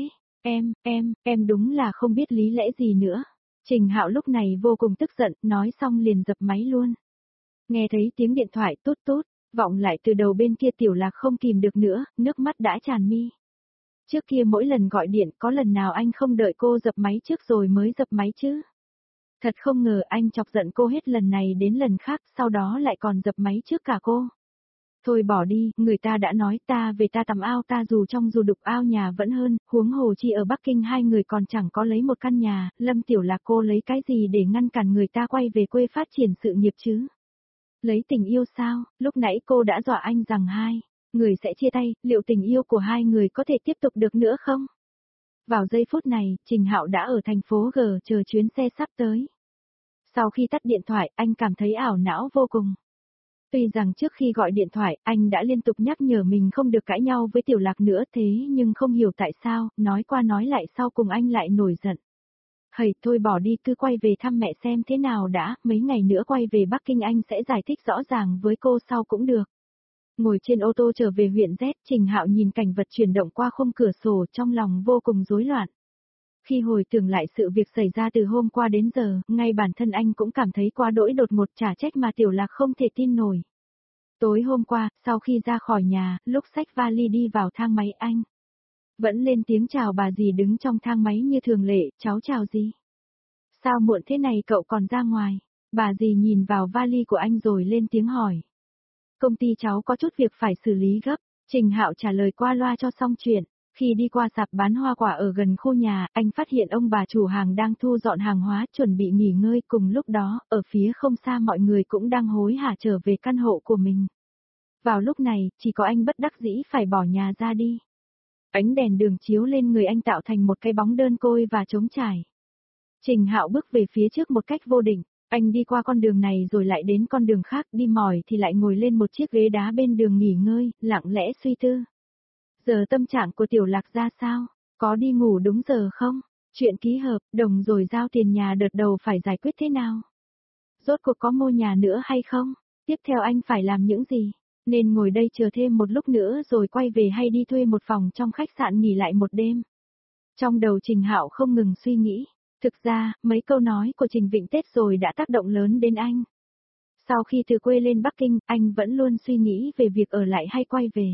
Em đúng là không biết lý lẽ gì nữa. Trình Hạo lúc này vô cùng tức giận, nói xong liền dập máy luôn. Nghe thấy tiếng điện thoại tút tút, vọng lại từ đầu bên kia Tiểu Lạc không kìm được nữa, nước mắt đã tràn mi. Trước kia mỗi lần gọi điện có lần nào anh không đợi cô dập máy trước rồi mới dập máy chứ? Thật không ngờ anh chọc giận cô hết lần này đến lần khác, sau đó lại còn dập máy trước cả cô. Thôi bỏ đi, người ta đã nói ta về ta tắm ao ta dù trong dù đục ao nhà vẫn hơn, huống hồ chi ở Bắc Kinh hai người còn chẳng có lấy một căn nhà, Lâm Tiểu Lạc cô lấy cái gì để ngăn cản người ta quay về quê phát triển sự nghiệp chứ? Lấy tình yêu sao, lúc nãy cô đã dọa anh rằng hai người sẽ chia tay, liệu tình yêu của hai người có thể tiếp tục được nữa không? Vào giây phút này, Trình Hạo đã ở thành phố G chờ chuyến xe sắp tới. Sau khi tắt điện thoại, anh cảm thấy ảo não vô cùng. Tuy rằng trước khi gọi điện thoại, anh đã liên tục nhắc nhở mình không được cãi nhau với Tiểu Lạc nữa thế nhưng không hiểu tại sao, nói qua nói lại sau cùng anh lại nổi giận. Hầy, thôi bỏ đi cứ quay về thăm mẹ xem thế nào đã, mấy ngày nữa quay về Bắc Kinh anh sẽ giải thích rõ ràng với cô sau cũng được. Ngồi trên ô tô trở về huyện Z, Trình Hạo nhìn cảnh vật chuyển động qua khung cửa sổ trong lòng vô cùng rối loạn. Khi hồi tưởng lại sự việc xảy ra từ hôm qua đến giờ, ngay bản thân anh cũng cảm thấy quá đỗi đột ngột trả trách mà Tiểu Lạc không thể tin nổi. Tối hôm qua, sau khi ra khỏi nhà, lúc xách vali đi vào thang máy anh vẫn lên tiếng chào bà dì đứng trong thang máy như thường lệ, cháu chào dì. Sao muộn thế này cậu còn ra ngoài? Bà dì nhìn vào vali của anh rồi lên tiếng hỏi. Công ty cháu có chút việc phải xử lý gấp, Trình Hạo trả lời qua loa cho xong chuyện. Khi đi qua sạp bán hoa quả ở gần khu nhà, anh phát hiện ông bà chủ hàng đang thu dọn hàng hóa chuẩn bị nghỉ ngơi, cùng lúc đó, ở phía không xa mọi người cũng đang hối hả trở về căn hộ của mình. Vào lúc này, chỉ có anh bất đắc dĩ phải bỏ nhà ra đi. Ánh đèn đường chiếu lên người anh tạo thành một cái bóng đơn côi và trống trải. Trình Hạo bước về phía trước một cách vô định, anh đi qua con đường này rồi lại đến con đường khác, đi mỏi thì lại ngồi lên một chiếc ghế đá bên đường nghỉ ngơi, lặng lẽ suy tư. Giờ tâm trạng của Tiểu Lạc ra sao? Có đi ngủ đúng giờ không? Chuyện ký hợp đồng rồi giao tiền nhà đợt đầu phải giải quyết thế nào? Rốt cuộc có mua nhà nữa hay không? Tiếp theo anh phải làm những gì? Nên ngồi đây chờ thêm một lúc nữa rồi quay về hay đi thuê một phòng trong khách sạn nghỉ lại một đêm? Trong đầu Trình Hạo không ngừng suy nghĩ. Thực ra, mấy câu nói của Trình Vịnh Tết rồi đã tác động lớn đến anh. Sau khi từ quê lên Bắc Kinh, anh vẫn luôn suy nghĩ về việc ở lại hay quay về.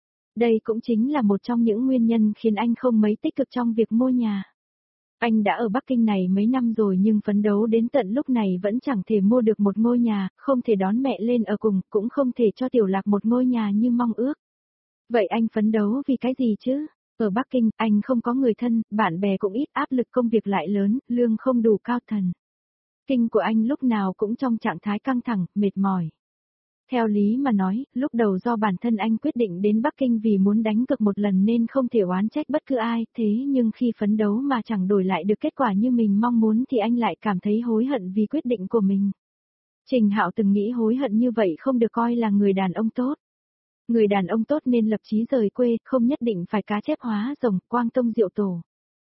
Đây cũng chính là một trong những nguyên nhân khiến anh không mấy tích cực trong việc mua nhà. Anh đã ở Bắc Kinh này mấy năm rồi nhưng phấn đấu đến tận lúc này vẫn chẳng thể mua được một ngôi nhà, không thể đón mẹ lên ở cùng, cũng không thể cho Tiểu Lạc một ngôi nhà như mong ước. Vậy anh phấn đấu vì cái gì chứ? Ở Bắc Kinh, anh không có người thân, bạn bè cũng ít, áp lực công việc lại lớn, lương không đủ cao thần. Kinh của anh lúc nào cũng trong trạng thái căng thẳng, mệt mỏi. Theo lý mà nói, lúc đầu do bản thân anh quyết định đến Bắc Kinh vì muốn đánh cược một lần nên không thể oán trách bất cứ ai, thế nhưng khi phấn đấu mà chẳng đổi lại được kết quả như mình mong muốn thì anh lại cảm thấy hối hận vì quyết định của mình. Trình Hạo từng nghĩ hối hận như vậy không được coi là người đàn ông tốt. Người đàn ông tốt nên lập chí rời quê, không nhất định phải cá chép hóa rồng, quang tông diệu tổ.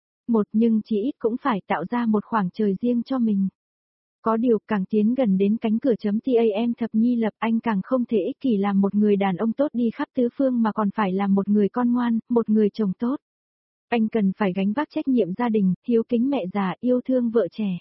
Nhưng chỉ ít cũng phải tạo ra một khoảng trời riêng cho mình. Có điều càng tiến gần đến cánh cửa.tam thập nhi lập anh càng không thể ích kỷ làm một người đàn ông tốt đi khắp tứ phương mà còn phải làm một người con ngoan, một người chồng tốt. Anh cần phải gánh vác trách nhiệm gia đình, hiếu kính mẹ già, yêu thương vợ trẻ.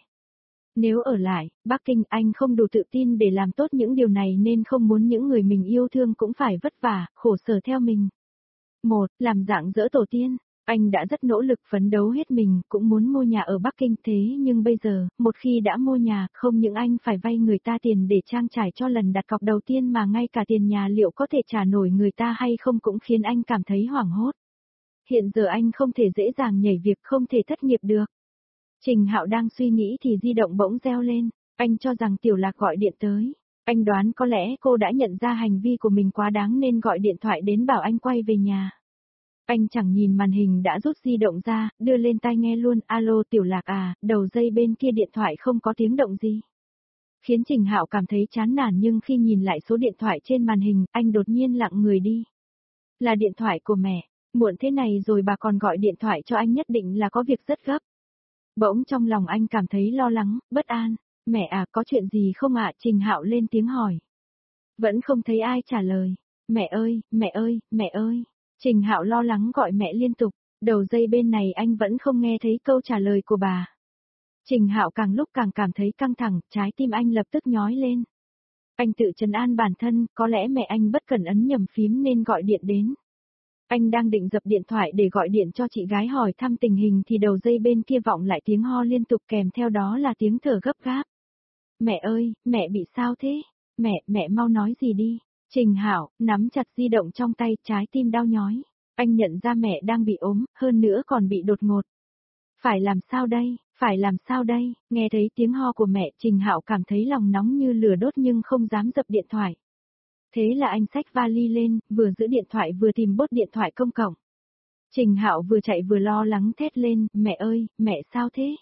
Nếu ở lại, Bắc Kinh anh không đủ tự tin để làm tốt những điều này nên không muốn những người mình yêu thương cũng phải vất vả, khổ sở theo mình. Làm dạng dỡ tổ tiên. Anh đã rất nỗ lực phấn đấu hết mình, cũng muốn mua nhà ở Bắc Kinh thế nhưng bây giờ, một khi đã mua nhà, không những anh phải vay người ta tiền để trang trải cho lần đặt cọc đầu tiên mà ngay cả tiền nhà liệu có thể trả nổi người ta hay không cũng khiến anh cảm thấy hoảng hốt. Hiện giờ anh không thể dễ dàng nhảy việc, không thể thất nghiệp được. Trình Hạo đang suy nghĩ thì di động bỗng reo lên, anh cho rằng Tiểu Lạc gọi điện tới. Anh đoán có lẽ cô đã nhận ra hành vi của mình quá đáng nên gọi điện thoại đến bảo anh quay về nhà. Anh chẳng nhìn màn hình đã rút di động ra, đưa lên tai nghe luôn, alo Tiểu Lạc à, đầu dây bên kia điện thoại không có tiếng động gì. Khiến Trình Hạo cảm thấy chán nản nhưng khi nhìn lại số điện thoại trên màn hình, anh đột nhiên lặng người đi. Là điện thoại của mẹ, muộn thế này rồi bà còn gọi điện thoại cho anh nhất định là có việc rất gấp. Bỗng trong lòng anh cảm thấy lo lắng, bất an, mẹ à có chuyện gì không ạ? Trình Hạo lên tiếng hỏi. Vẫn không thấy ai trả lời, mẹ ơi, mẹ ơi, mẹ ơi. Trình Hạo lo lắng gọi mẹ liên tục, đầu dây bên này anh vẫn không nghe thấy câu trả lời của bà. Trình Hạo càng lúc càng cảm thấy căng thẳng, trái tim anh lập tức nhói lên. Anh tự trấn an bản thân, có lẽ mẹ anh bất cẩn ấn nhầm phím nên gọi điện đến. Anh đang định dập điện thoại để gọi điện cho chị gái hỏi thăm tình hình thì đầu dây bên kia vọng lại tiếng ho liên tục kèm theo đó là tiếng thở gấp gáp. Mẹ ơi, mẹ bị sao thế? Mẹ mau nói gì đi. Trình Hạo nắm chặt di động trong tay, trái tim đau nhói. Anh nhận ra mẹ đang bị ốm, hơn nữa còn bị đột ngột. Phải làm sao đây? Phải làm sao đây? Nghe thấy tiếng ho của mẹ, Trình Hạo cảm thấy lòng nóng như lửa đốt nhưng không dám dập điện thoại. Thế là anh xách vali lên, vừa giữ điện thoại vừa tìm bốt điện thoại công cộng. Trình Hạo vừa chạy vừa lo lắng thét lên, mẹ ơi, mẹ sao thế?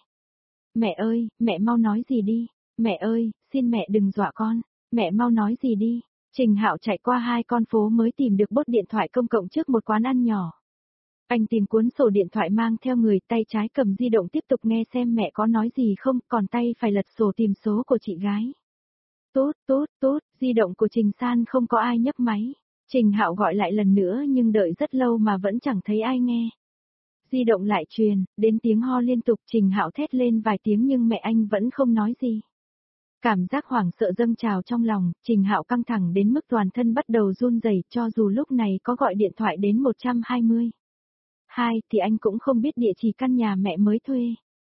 Mẹ ơi, mẹ mau nói gì đi. Mẹ ơi, xin mẹ đừng dọa con. Mẹ mau nói gì đi. Trình Hạo chạy qua 2 con phố mới tìm được bốt điện thoại công cộng trước một quán ăn nhỏ. Anh tìm cuốn sổ điện thoại mang theo người, tay trái cầm di động tiếp tục nghe xem mẹ có nói gì không, còn tay phải lật sổ tìm số của chị gái. Tốt, di động của Trình San không có ai nhấc máy. Trình Hạo gọi lại lần nữa nhưng đợi rất lâu mà vẫn chẳng thấy ai nghe. Di động lại truyền, đến tiếng ho liên tục, Trình Hạo thét lên vài tiếng nhưng mẹ anh vẫn không nói gì. Cảm giác hoảng sợ dâng trào trong lòng, Trình Hạo căng thẳng đến mức toàn thân bắt đầu run rẩy, cho dù lúc này có gọi điện thoại đến 120. 2 thì anh cũng không biết địa chỉ căn nhà mẹ mới thuê.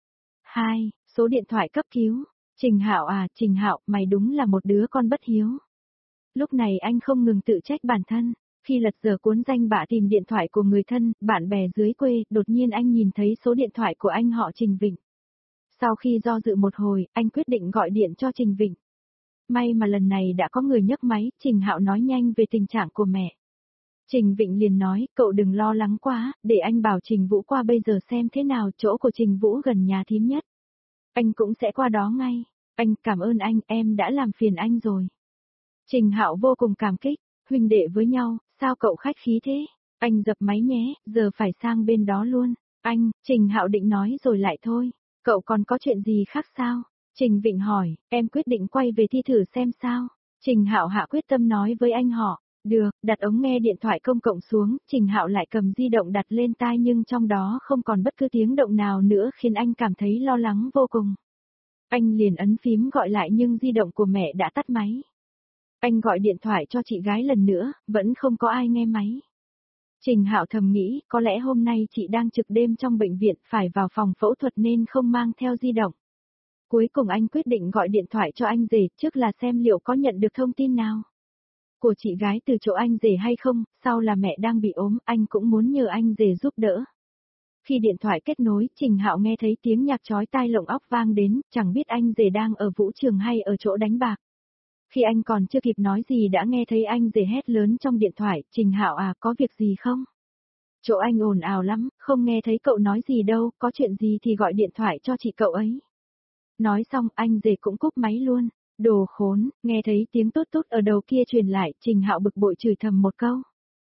2, số điện thoại cấp cứu. Trình Hạo à, Trình Hạo, mày đúng là một đứa con bất hiếu. Lúc này anh không ngừng tự trách bản thân. Khi lật dở cuốn danh bạ tìm điện thoại của người thân, bạn bè dưới quê, đột nhiên anh nhìn thấy số điện thoại của anh họ Trình Vịnh. Sau khi do dự một hồi, anh quyết định gọi điện cho Trình Vịnh. May mà lần này đã có người nhấc máy, Trình Hạo nói nhanh về tình trạng của mẹ. Trình Vịnh liền nói, cậu đừng lo lắng quá, để anh bảo Trình Vũ qua bây giờ xem thế nào, chỗ của Trình Vũ gần nhà thím nhất. Anh cũng sẽ qua đó ngay. Anh cảm ơn anh, em đã làm phiền anh rồi. Trình Hạo vô cùng cảm kích, huynh đệ với nhau, sao cậu khách khí thế? Anh dập máy nhé, giờ phải sang bên đó luôn. Anh, Trình Hạo định nói rồi lại thôi. Cậu còn có chuyện gì khác sao? Trình Vịnh hỏi, em quyết định quay về thi thử xem sao. Trình Hạo hạ quyết tâm nói với anh họ. Được, đặt ống nghe điện thoại công cộng xuống, Trình Hạo lại cầm di động đặt lên tai nhưng trong đó không còn bất cứ tiếng động nào nữa khiến anh cảm thấy lo lắng vô cùng. Anh liền ấn phím gọi lại nhưng di động của mẹ đã tắt máy. Anh gọi điện thoại cho chị gái lần nữa, vẫn không có ai nghe máy. Trình Hạo thầm nghĩ, có lẽ hôm nay chị đang trực đêm trong bệnh viện phải vào phòng phẫu thuật nên không mang theo di động. Cuối cùng anh quyết định gọi điện thoại cho anh rể trước là xem liệu có nhận được thông tin nào của chị gái từ chỗ anh rể hay không, sau là mẹ đang bị ốm, anh cũng muốn nhờ anh rể giúp đỡ. Khi điện thoại kết nối, Trình Hạo nghe thấy tiếng nhạc chói tai lộng óc vang đến, chẳng biết anh rể đang ở vũ trường hay ở chỗ đánh bạc. Khi anh còn chưa kịp nói gì đã nghe thấy anh rể hét lớn trong điện thoại, Trình Hạo à, có việc gì không? Chỗ anh ồn ào lắm, không nghe thấy cậu nói gì đâu, có chuyện gì thì gọi điện thoại cho chị cậu ấy. Nói xong anh rể cũng cúp máy luôn. Đồ khốn, nghe thấy tiếng tốt tốt ở đầu kia truyền lại, Trình Hạo bực bội chửi thầm một câu.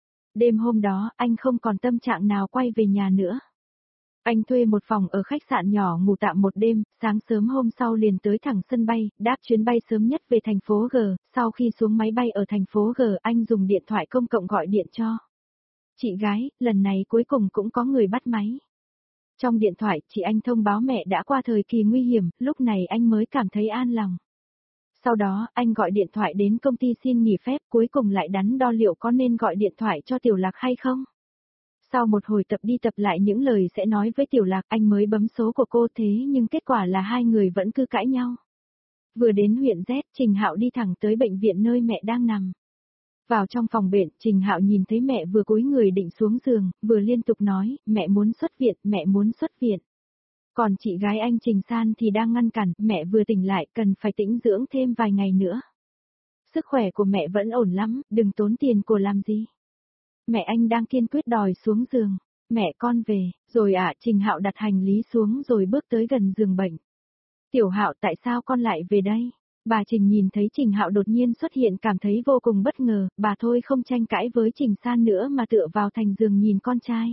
Đêm hôm đó, anh không còn tâm trạng nào quay về nhà nữa. Anh thuê một phòng ở khách sạn nhỏ ngủ tạm một đêm, sáng sớm hôm sau liền tới thẳng sân bay, đáp chuyến bay sớm nhất về thành phố G, sau khi xuống máy bay ở thành phố G, anh dùng điện thoại công cộng gọi điện cho chị gái, lần này cuối cùng cũng có người bắt máy. Trong điện thoại, chị anh thông báo mẹ đã qua thời kỳ nguy hiểm, lúc này anh mới cảm thấy an lòng. Sau đó, anh gọi điện thoại đến công ty xin nghỉ phép, cuối cùng lại đắn đo liệu có nên gọi điện thoại cho Tiểu Lạc hay không. Sau một hồi tập đi tập lại những lời sẽ nói với Tiểu Lạc, anh mới bấm số của cô, thế nhưng kết quả là hai người vẫn cứ cãi nhau. Vừa đến huyện Z, Trình Hạo đi thẳng tới bệnh viện nơi mẹ đang nằm. Vào trong phòng bệnh, Trình Hạo nhìn thấy mẹ vừa cúi người định xuống giường, vừa liên tục nói, mẹ muốn xuất viện, mẹ muốn xuất viện. Còn chị gái anh Trình San thì đang ngăn cản, mẹ vừa tỉnh lại, cần phải tĩnh dưỡng thêm vài ngày nữa. Sức khỏe của mẹ vẫn ổn lắm, đừng tốn tiền của làm gì. Mẹ anh đang kiên quyết đòi xuống giường. Mẹ con về, rồi ạ. Trình Hạo đặt hành lý xuống rồi bước tới gần giường bệnh. Tiểu Hạo, tại sao con lại về đây? Bà Trình nhìn thấy Trình Hạo đột nhiên xuất hiện cảm thấy vô cùng bất ngờ, bà thôi không tranh cãi với Trình San nữa mà tựa vào thành giường nhìn con trai.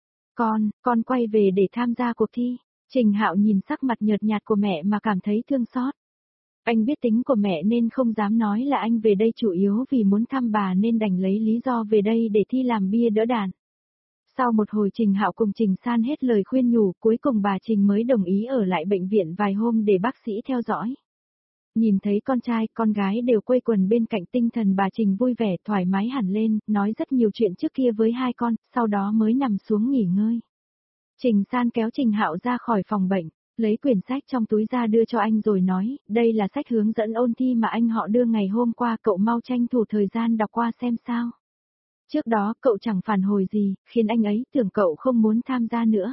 Con quay về để tham gia cuộc thi. Trình Hạo nhìn sắc mặt nhợt nhạt của mẹ mà cảm thấy thương xót. Anh biết tính của mẹ nên không dám nói là anh về đây chủ yếu vì muốn thăm bà nên đành lấy lý do về đây để thi làm bia đỡ đạn. Sau một hồi Trình Hạo cùng Trình San hết lời khuyên nhủ, cuối cùng bà Trình mới đồng ý ở lại bệnh viện vài hôm để bác sĩ theo dõi. Nhìn thấy con trai, con gái đều quây quần bên cạnh, tinh thần bà Trình vui vẻ thoải mái hẳn lên, nói rất nhiều chuyện trước kia với hai con, sau đó mới nằm xuống nghỉ ngơi. Trình San kéo Trình Hạo ra khỏi phòng bệnh, lấy quyển sách trong túi ra đưa cho anh rồi nói, đây là sách hướng dẫn ôn thi mà anh họ đưa ngày hôm qua, cậu mau tranh thủ thời gian đọc qua xem sao. Trước đó cậu chẳng phản hồi gì, khiến anh ấy tưởng cậu không muốn tham gia nữa.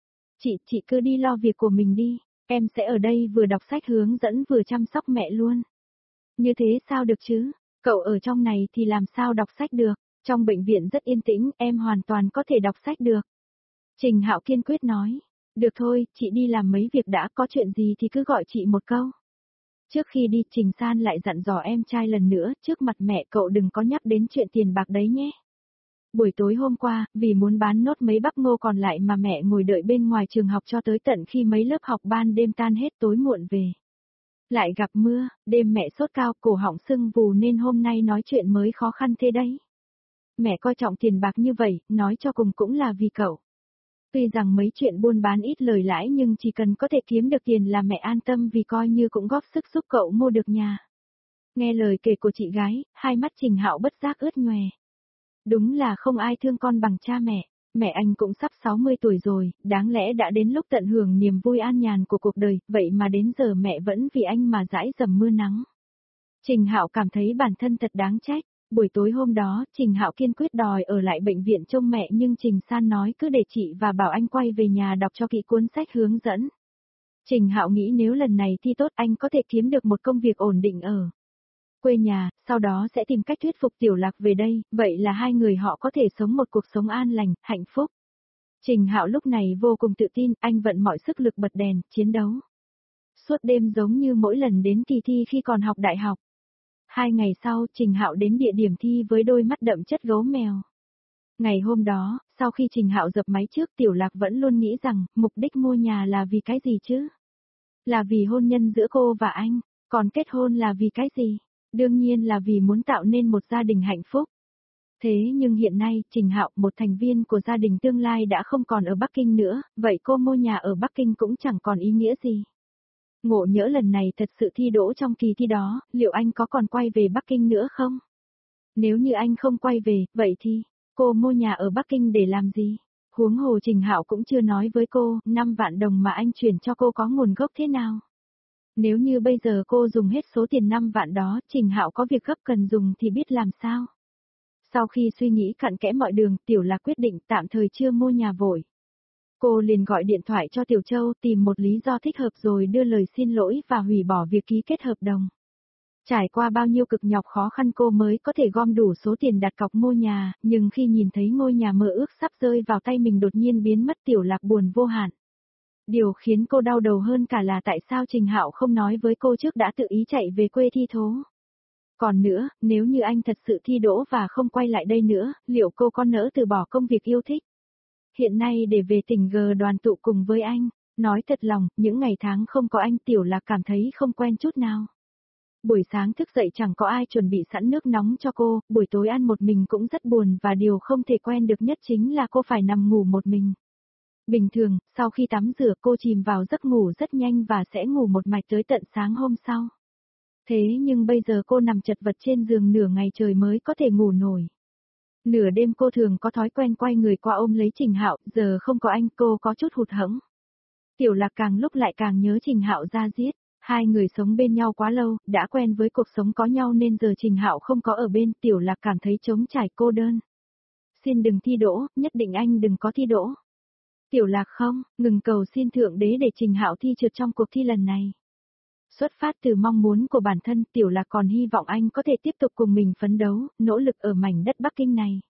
Chị cứ đi lo việc của mình đi, em sẽ ở đây vừa đọc sách hướng dẫn vừa chăm sóc mẹ luôn. Như thế sao được chứ, cậu ở trong này thì làm sao đọc sách được, trong bệnh viện rất yên tĩnh, em hoàn toàn có thể đọc sách được. Trình Hạo kiên quyết nói, được thôi, chị đi làm mấy việc đã, có chuyện gì thì cứ gọi chị một câu. Trước khi đi, Trình San lại dặn dò em trai lần nữa, trước mặt mẹ cậu đừng có nhắc đến chuyện tiền bạc đấy nhé. Buổi tối hôm qua, vì muốn bán nốt mấy bắp ngô còn lại mà mẹ ngồi đợi bên ngoài trường học cho tới tận khi mấy lớp học ban đêm tan hết tối muộn về. Lại gặp mưa, đêm mẹ sốt cao, cổ họng sưng vù nên hôm nay nói chuyện mới khó khăn thế đấy. Mẹ coi trọng tiền bạc như vậy, nói cho cùng cũng là vì cậu. Tuy rằng mấy chuyện buôn bán ít lời lãi nhưng chỉ cần có thể kiếm được tiền là mẹ an tâm vì coi như cũng góp sức giúp cậu mua được nhà. Nghe lời kể của chị gái, hai mắt Trình Hạo bất giác ướt nhòe. Đúng là không ai thương con bằng cha mẹ anh cũng sắp 60 tuổi rồi, đáng lẽ đã đến lúc tận hưởng niềm vui an nhàn của cuộc đời, vậy mà đến giờ mẹ vẫn vì anh mà dãi dầm mưa nắng. Trình Hạo cảm thấy bản thân thật đáng trách. Buổi tối hôm đó, Trình Hạo kiên quyết đòi ở lại bệnh viện trông mẹ nhưng Trình San nói cứ để chị và bảo anh quay về nhà đọc cho kỹ cuốn sách hướng dẫn. Trình Hạo nghĩ nếu lần này thi tốt anh có thể kiếm được một công việc ổn định ở quê nhà, sau đó sẽ tìm cách thuyết phục Tiểu Lạc về đây, vậy là hai người họ có thể sống một cuộc sống an lành, hạnh phúc. Trình Hạo lúc này vô cùng tự tin, anh vận mọi sức lực bật đèn, chiến đấu. Suốt đêm giống như mỗi lần đến kỳ thi khi còn học đại học. 2 ngày sau, Trình Hạo đến địa điểm thi với đôi mắt đậm chất gấu mèo. Ngày hôm đó, sau khi Trình Hạo dập máy trước, Tiểu Lạc vẫn luôn nghĩ rằng, mục đích mua nhà là vì cái gì chứ? Là vì hôn nhân giữa cô và anh, còn kết hôn là vì cái gì? Đương nhiên là vì muốn tạo nên một gia đình hạnh phúc. Thế nhưng hiện nay, Trình Hạo, một thành viên của gia đình tương lai đã không còn ở Bắc Kinh nữa, vậy cô mua nhà ở Bắc Kinh cũng chẳng còn ý nghĩa gì. Ngộ nhỡ lần này thật sự thi đỗ trong kỳ thi đó, liệu anh có còn quay về Bắc Kinh nữa không? Nếu như anh không quay về, vậy thì, cô mua nhà ở Bắc Kinh để làm gì? Huống hồ Trình Hạo cũng chưa nói với cô, 5 vạn đồng mà anh chuyển cho cô có nguồn gốc thế nào? Nếu như bây giờ cô dùng hết số tiền 5 vạn đó, Trình Hạo có việc gấp cần dùng thì biết làm sao? Sau khi suy nghĩ cặn kẽ mọi đường, Tiểu Lạc quyết định tạm thời chưa mua nhà vội. Cô liền gọi điện thoại cho Tiểu Châu tìm một lý do thích hợp rồi đưa lời xin lỗi và hủy bỏ việc ký kết hợp đồng. Trải qua bao nhiêu cực nhọc khó khăn cô mới có thể gom đủ số tiền đặt cọc mua nhà, nhưng khi nhìn thấy ngôi nhà mơ ước sắp rơi vào tay mình đột nhiên biến mất, Tiểu Lạc buồn vô hạn. Điều khiến cô đau đầu hơn cả là tại sao Trình Hạo không nói với cô trước đã tự ý chạy về quê thi thố. Còn nữa, nếu như anh thật sự thi đỗ và không quay lại đây nữa, liệu cô có nỡ từ bỏ công việc yêu thích? Hiện nay để về tỉnh G đoàn tụ cùng với anh, nói thật lòng, những ngày tháng không có anh Tiểu Lạc cảm thấy không quen chút nào. Buổi sáng thức dậy chẳng có ai chuẩn bị sẵn nước nóng cho cô, buổi tối ăn một mình cũng rất buồn và điều không thể quen được nhất chính là cô phải nằm ngủ một mình. Bình thường, sau khi tắm rửa cô chìm vào giấc ngủ rất nhanh và sẽ ngủ một mạch tới tận sáng hôm sau. Thế nhưng bây giờ cô nằm chật vật trên giường nửa ngày trời mới có thể ngủ nổi. Nửa đêm cô thường có thói quen quay người qua ôm lấy Trình Hạo, giờ không có anh cô có chút hụt hẫng. Tiểu Lạc càng lúc lại càng nhớ Trình Hạo ra diết. Hai người sống bên nhau quá lâu, đã quen với cuộc sống có nhau nên giờ Trình Hạo không có ở bên, Tiểu Lạc cảm thấy trống trải cô đơn. Xin đừng thi đỗ, nhất định anh đừng có thi đỗ. Tiểu Lạc không, ngừng cầu xin Thượng Đế để Trình Hạo thi trượt trong cuộc thi lần này. Xuất phát từ mong muốn của bản thân, Tiểu Lạc còn hy vọng anh có thể tiếp tục cùng mình phấn đấu, nỗ lực ở mảnh đất Bắc Kinh này.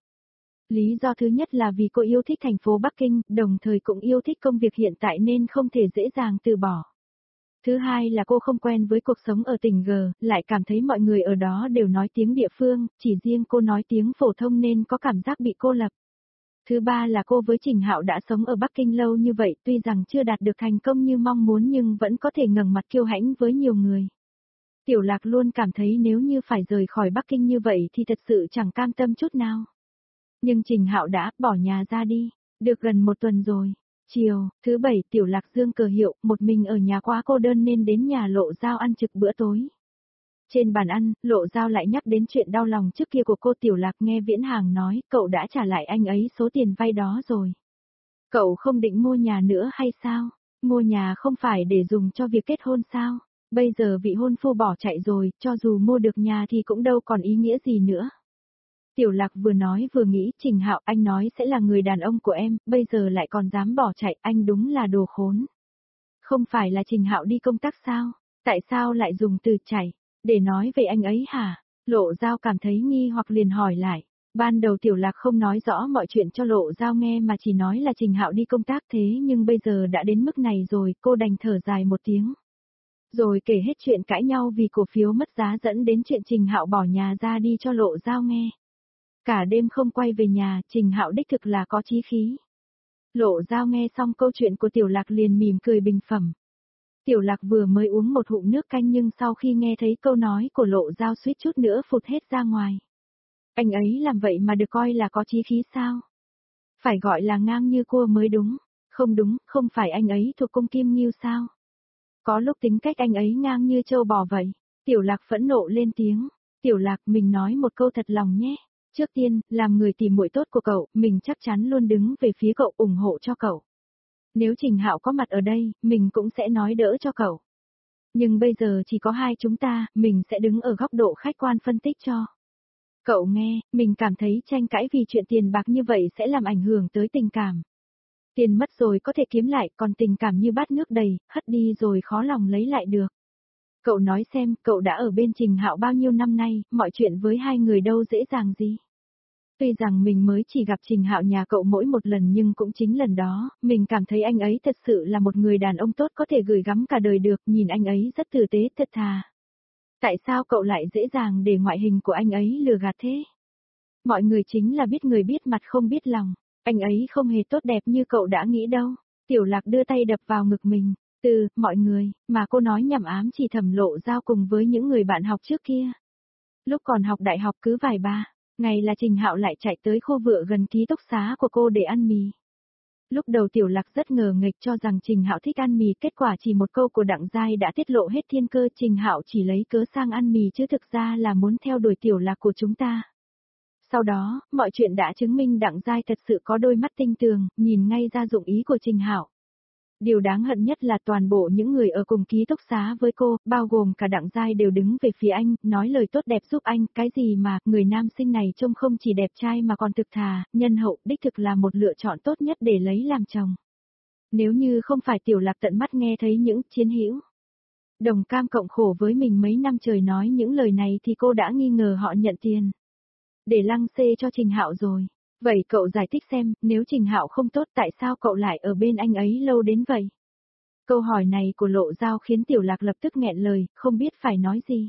Lý do thứ nhất là vì cô yêu thích thành phố Bắc Kinh, đồng thời cũng yêu thích công việc hiện tại nên không thể dễ dàng từ bỏ. Thứ hai là cô không quen với cuộc sống ở tỉnh G, lại cảm thấy mọi người ở đó đều nói tiếng địa phương, chỉ riêng cô nói tiếng phổ thông nên có cảm giác bị cô lập. Thứ ba là cô với Trình Hạo đã sống ở Bắc Kinh lâu như vậy, tuy rằng chưa đạt được thành công như mong muốn nhưng vẫn có thể ngẩng mặt kiêu hãnh với nhiều người. Tiểu Lạc luôn cảm thấy nếu như phải rời khỏi Bắc Kinh như vậy thì thật sự chẳng cam tâm chút nào. Nhưng Trình Hạo đã bỏ nhà ra đi, được gần một tuần rồi. Chiều, thứ bảy Tiểu Lạc dương cờ hiệu, một mình ở nhà quá cô đơn nên đến nhà Lộ Giao ăn trực bữa tối. Trên bàn ăn, Lộ Giao lại nhắc đến chuyện đau lòng trước kia của cô. Tiểu Lạc nghe Viễn Hàng nói, cậu đã trả lại anh ấy số tiền vay đó rồi. Cậu không định mua nhà nữa hay sao? Mua nhà không phải để dùng cho việc kết hôn sao? Bây giờ vị hôn phu bỏ chạy rồi, cho dù mua được nhà thì cũng đâu còn ý nghĩa gì nữa. Tiểu Lạc vừa nói vừa nghĩ, Trình Hạo anh nói sẽ là người đàn ông của em, bây giờ lại còn dám bỏ chạy, anh đúng là đồ khốn. Không phải là Trình Hạo đi công tác sao? Tại sao lại dùng từ chạy? Để nói về anh ấy hả? Lộ Giao cảm thấy nghi hoặc liền hỏi lại. Ban đầu Tiểu Lạc không nói rõ mọi chuyện cho Lộ Giao nghe mà chỉ nói là Trình Hạo đi công tác thế nhưng bây giờ đã đến mức này rồi, cô đành thở dài một tiếng. Rồi kể hết chuyện cãi nhau vì cổ phiếu mất giá dẫn đến chuyện Trình Hạo bỏ nhà ra đi cho Lộ Giao nghe. Cả đêm không quay về nhà, Trình Hạo đích thực là có chí khí. Lộ Giao nghe xong câu chuyện của Tiểu Lạc liền mỉm cười bình phẩm. Tiểu Lạc vừa mới uống một hụm nước canh nhưng sau khi nghe thấy câu nói của Lộ Giao suýt chút nữa phụt hết ra ngoài. Anh ấy làm vậy mà được coi là có chí khí sao? Phải gọi là ngang như cua mới đúng. Không đúng, không phải anh ấy thuộc cung Kim Ngưu sao? Có lúc tính cách anh ấy ngang như trâu bò vậy. Tiểu Lạc phẫn nộ lên tiếng. Tiểu Lạc mình nói một câu thật lòng nhé. Trước tiên, làm người tỉ muội tốt của cậu, mình chắc chắn luôn đứng về phía cậu ủng hộ cho cậu. Nếu Trình Hạo có mặt ở đây, mình cũng sẽ nói đỡ cho cậu. Nhưng bây giờ chỉ có hai chúng ta, mình sẽ đứng ở góc độ khách quan phân tích cho. Cậu nghe, mình cảm thấy tranh cãi vì chuyện tiền bạc như vậy sẽ làm ảnh hưởng tới tình cảm. Tiền mất rồi có thể kiếm lại, còn tình cảm như bát nước đầy, hất đi rồi khó lòng lấy lại được. Cậu nói xem, cậu đã ở bên Trình Hạo bao nhiêu năm nay, mọi chuyện với hai người đâu dễ dàng gì. Tuy rằng mình mới chỉ gặp Trình Hạo nhà cậu mỗi một lần nhưng cũng chính lần đó, mình cảm thấy anh ấy thật sự là một người đàn ông tốt có thể gửi gắm cả đời được, nhìn anh ấy rất tử tế thật thà. Tại sao cậu lại dễ dàng để ngoại hình của anh ấy lừa gạt thế? Mọi người chính là biết người biết mặt không biết lòng, anh ấy không hề tốt đẹp như cậu đã nghĩ đâu. Tiểu Lạc đưa tay đập vào ngực mình, mọi người, mà cô nói nhảm ám chỉ thầm Lộ Giao cùng với những người bạn học trước kia. Lúc còn học đại học cứ vài ba ngày là Trình Hạo lại chạy tới khu vựa gần ký túc xá của cô để ăn mì. Lúc đầu Tiểu Lạc rất ngờ nghịch cho rằng Trình Hạo thích ăn mì, kết quả chỉ một câu của Đặng Giai đã tiết lộ hết thiên cơ. Trình Hạo chỉ lấy cớ sang ăn mì chứ thực ra là muốn theo đuổi Tiểu Lạc của chúng ta. Sau đó, mọi chuyện đã chứng minh Đặng Giai thật sự có đôi mắt tinh tường, nhìn ngay ra dụng ý của Trình Hạo. Điều đáng hận nhất là toàn bộ những người ở cùng ký túc xá với cô, bao gồm cả Đặng Giai đều đứng về phía anh, nói lời tốt đẹp giúp anh, cái gì mà, người nam sinh này trông không chỉ đẹp trai mà còn thực thà, nhân hậu, đích thực là một lựa chọn tốt nhất để lấy làm chồng. Nếu như không phải Tiểu Lạc tận mắt nghe thấy những chiến hữu đồng cam cộng khổ với mình mấy năm trời nói những lời này thì cô đã nghi ngờ họ nhận tiền để lăng xê cho Trình Hạo rồi. Vậy cậu giải thích xem, nếu Trình Hạo không tốt tại sao cậu lại ở bên anh ấy lâu đến vậy? Câu hỏi này của Lộ Giao khiến Tiểu Lạc lập tức nghẹn lời, không biết phải nói gì.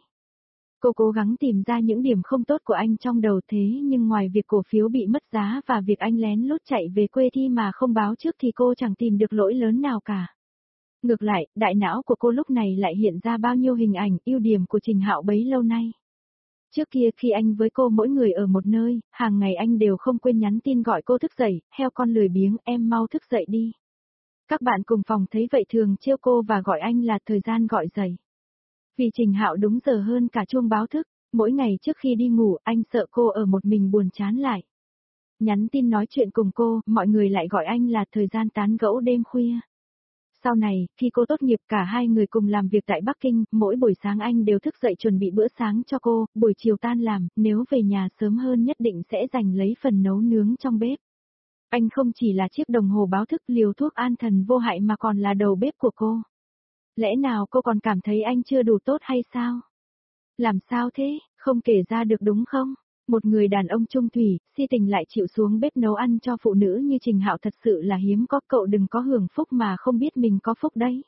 Cô cố gắng tìm ra những điểm không tốt của anh trong đầu thế nhưng ngoài việc cổ phiếu bị mất giá và việc anh lén lút chạy về quê thi mà không báo trước thì cô chẳng tìm được lỗi lớn nào cả. Ngược lại, đại não của cô lúc này lại hiện ra bao nhiêu hình ảnh ưu điểm của Trình Hạo bấy lâu nay. Trước kia khi anh với cô mỗi người ở một nơi, hàng ngày anh đều không quên nhắn tin gọi cô thức dậy, heo con lười biếng, em mau thức dậy đi. Các bạn cùng phòng thấy vậy thường trêu cô và gọi anh là thời gian gọi dậy. Vì Trình Hạo đúng giờ hơn cả chuông báo thức, mỗi ngày trước khi đi ngủ anh sợ cô ở một mình buồn chán lại. nhắn tin nói chuyện cùng cô, mọi người lại gọi anh là thời gian tán gẫu đêm khuya. Sau này, khi cô tốt nghiệp cả hai người cùng làm việc tại Bắc Kinh, mỗi buổi sáng anh đều thức dậy chuẩn bị bữa sáng cho cô, buổi chiều tan làm, nếu về nhà sớm hơn nhất định sẽ giành lấy phần nấu nướng trong bếp. Anh không chỉ là chiếc đồng hồ báo thức liều thuốc an thần vô hại mà còn là đầu bếp của cô. Lẽ nào cô còn cảm thấy anh chưa đủ tốt hay sao? Làm sao thế, không kể ra được đúng không? Một người đàn ông trung thủy, si tình lại chịu xuống bếp nấu ăn cho phụ nữ như Trình Hạo thật sự là hiếm có, cậu đừng có hưởng phúc mà không biết mình có phúc đấy.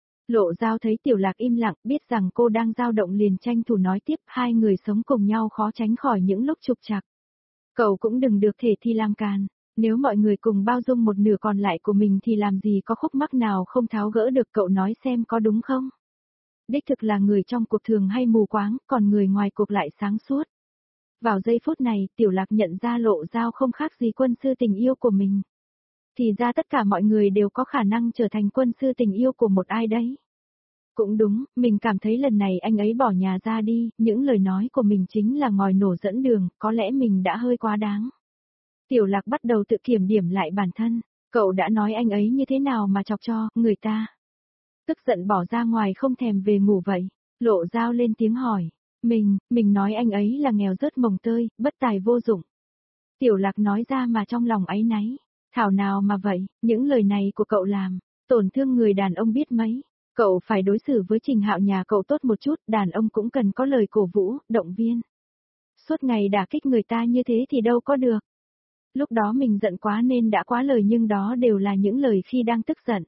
Lộ Giao thấy Tiểu Lạc im lặng, biết rằng cô đang dao động liền tranh thủ nói tiếp, hai người sống cùng nhau khó tránh khỏi những lúc trục trặc. Cậu cũng đừng được thể thi làm càn, nếu mọi người cùng bao dung một nửa còn lại của mình thì làm gì có khúc mắc nào không tháo gỡ được, cậu nói xem có đúng không? Đích thực là người trong cuộc thường hay mù quáng, còn người ngoài cuộc lại sáng suốt. Vào giây phút này, Tiểu Lạc nhận ra Lộ Giao không khác gì quân sư tình yêu của mình. Thì ra tất cả mọi người đều có khả năng trở thành quân sư tình yêu của một ai đấy. Cũng đúng, mình cảm thấy lần này anh ấy bỏ nhà ra đi, những lời nói của mình chính là ngòi nổ dẫn đường, có lẽ mình đã hơi quá đáng. Tiểu Lạc bắt đầu tự kiểm điểm lại bản thân, cậu đã nói anh ấy như thế nào mà chọc cho người ta. Tức giận bỏ ra ngoài không thèm về ngủ vậy. Lộ Giao lên tiếng hỏi. Mình nói anh ấy là nghèo rớt mồng tơi, bất tài vô dụng. Tiểu Lạc nói ra mà trong lòng áy náy. Thảo nào mà vậy, những lời này của cậu làm, tổn thương người đàn ông biết mấy. Cậu phải đối xử với Trình Hạo nhà cậu tốt một chút, đàn ông cũng cần có lời cổ vũ, động viên. Suốt ngày đả kích người ta như thế thì đâu có được. Lúc đó mình giận quá nên đã quá lời nhưng đó đều là những lời khi đang tức giận.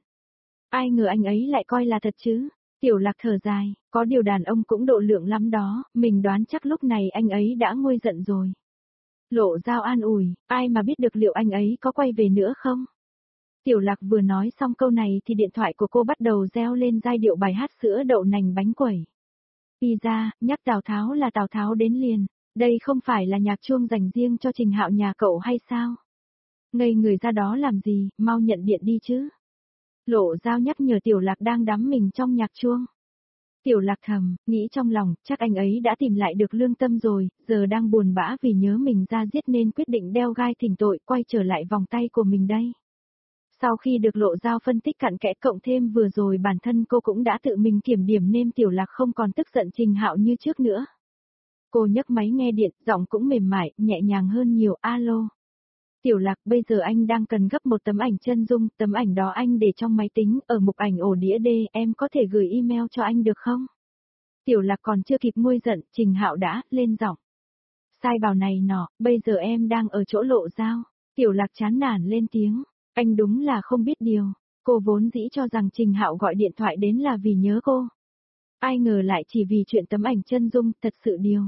Ai ngờ anh ấy lại coi là thật chứ. Tiểu Lạc thở dài, có điều đàn ông cũng độ lượng lắm đó, mình đoán chắc lúc này anh ấy đã nguôi giận rồi. Lộ Giao an ủi, ai mà biết được liệu anh ấy có quay về nữa không? Tiểu Lạc vừa nói xong câu này thì điện thoại của cô bắt đầu reo lên giai điệu bài hát sữa đậu nành bánh quẩy. Đi ra, nhắc Tào Tháo là Tào Tháo đến liền, đây không phải là nhạc chuông dành riêng cho Trình Hạo nhà cậu hay sao? Ngây người ra đó làm gì, mau nhận điện đi chứ. Lộ Giao nhắc nhở Tiểu Lạc đang đắm mình trong nhạc chuông. Tiểu Lạc thầm, nghĩ trong lòng, chắc anh ấy đã tìm lại được lương tâm rồi, giờ đang buồn bã vì nhớ mình ra giết nên quyết định đeo gai thỉnh tội, quay trở lại vòng tay của mình đây. Sau khi được Lộ Giao phân tích cặn kẽ cộng thêm vừa rồi bản thân cô cũng đã tự mình kiểm điểm nên Tiểu Lạc không còn tức giận Trình Hạo như trước nữa. Cô nhấc máy nghe điện, giọng cũng mềm mại, nhẹ nhàng hơn nhiều, alo. Tiểu Lạc, bây giờ anh đang cần gấp một tấm ảnh chân dung, tấm ảnh đó anh để trong máy tính, ở mục ảnh ổ đĩa D, em có thể gửi email cho anh được không? Tiểu Lạc còn chưa kịp nguôi giận, Trình Hạo đã lên giọng. Sai bảo này nọ, bây giờ em đang ở chỗ Lộ Giao. Tiểu Lạc chán nản lên tiếng, anh đúng là không biết điều. Cô vốn dĩ cho rằng Trình Hạo gọi điện thoại đến là vì nhớ cô. Ai ngờ lại chỉ vì chuyện tấm ảnh chân dung, thật sự điều